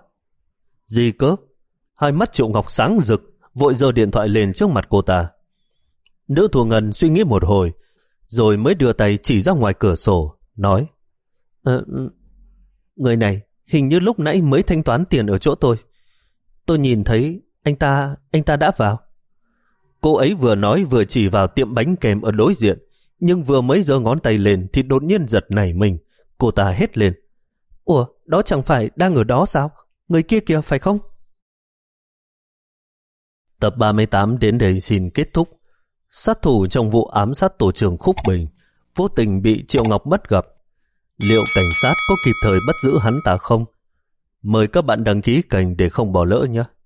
Gì cơ? Hai mắt Triệu Ngọc sáng rực, vội giơ điện thoại lên trước mặt cô ta. Nữ thu ngân suy nghĩ một hồi, rồi mới đưa tay chỉ ra ngoài cửa sổ, nói: ờ, người này hình như lúc nãy mới thanh toán tiền ở chỗ tôi. Tôi nhìn thấy anh ta, anh ta đã vào. Cô ấy vừa nói vừa chỉ vào tiệm bánh kèm ở đối diện, nhưng vừa mới giơ ngón tay lên thì đột nhiên giật nảy mình. Cô ta hét lên: Ủa, đó chẳng phải đang ở đó sao? Người kia kìa phải không? Tập ba mươi tám đến đây xin kết thúc. Sát thủ trong vụ ám sát tổ trưởng Khúc Bình vô tình bị Triệu Ngọc bắt gặp. Liệu cảnh sát có kịp thời bắt giữ hắn ta không? Mời các bạn đăng ký kênh để không bỏ lỡ nhé.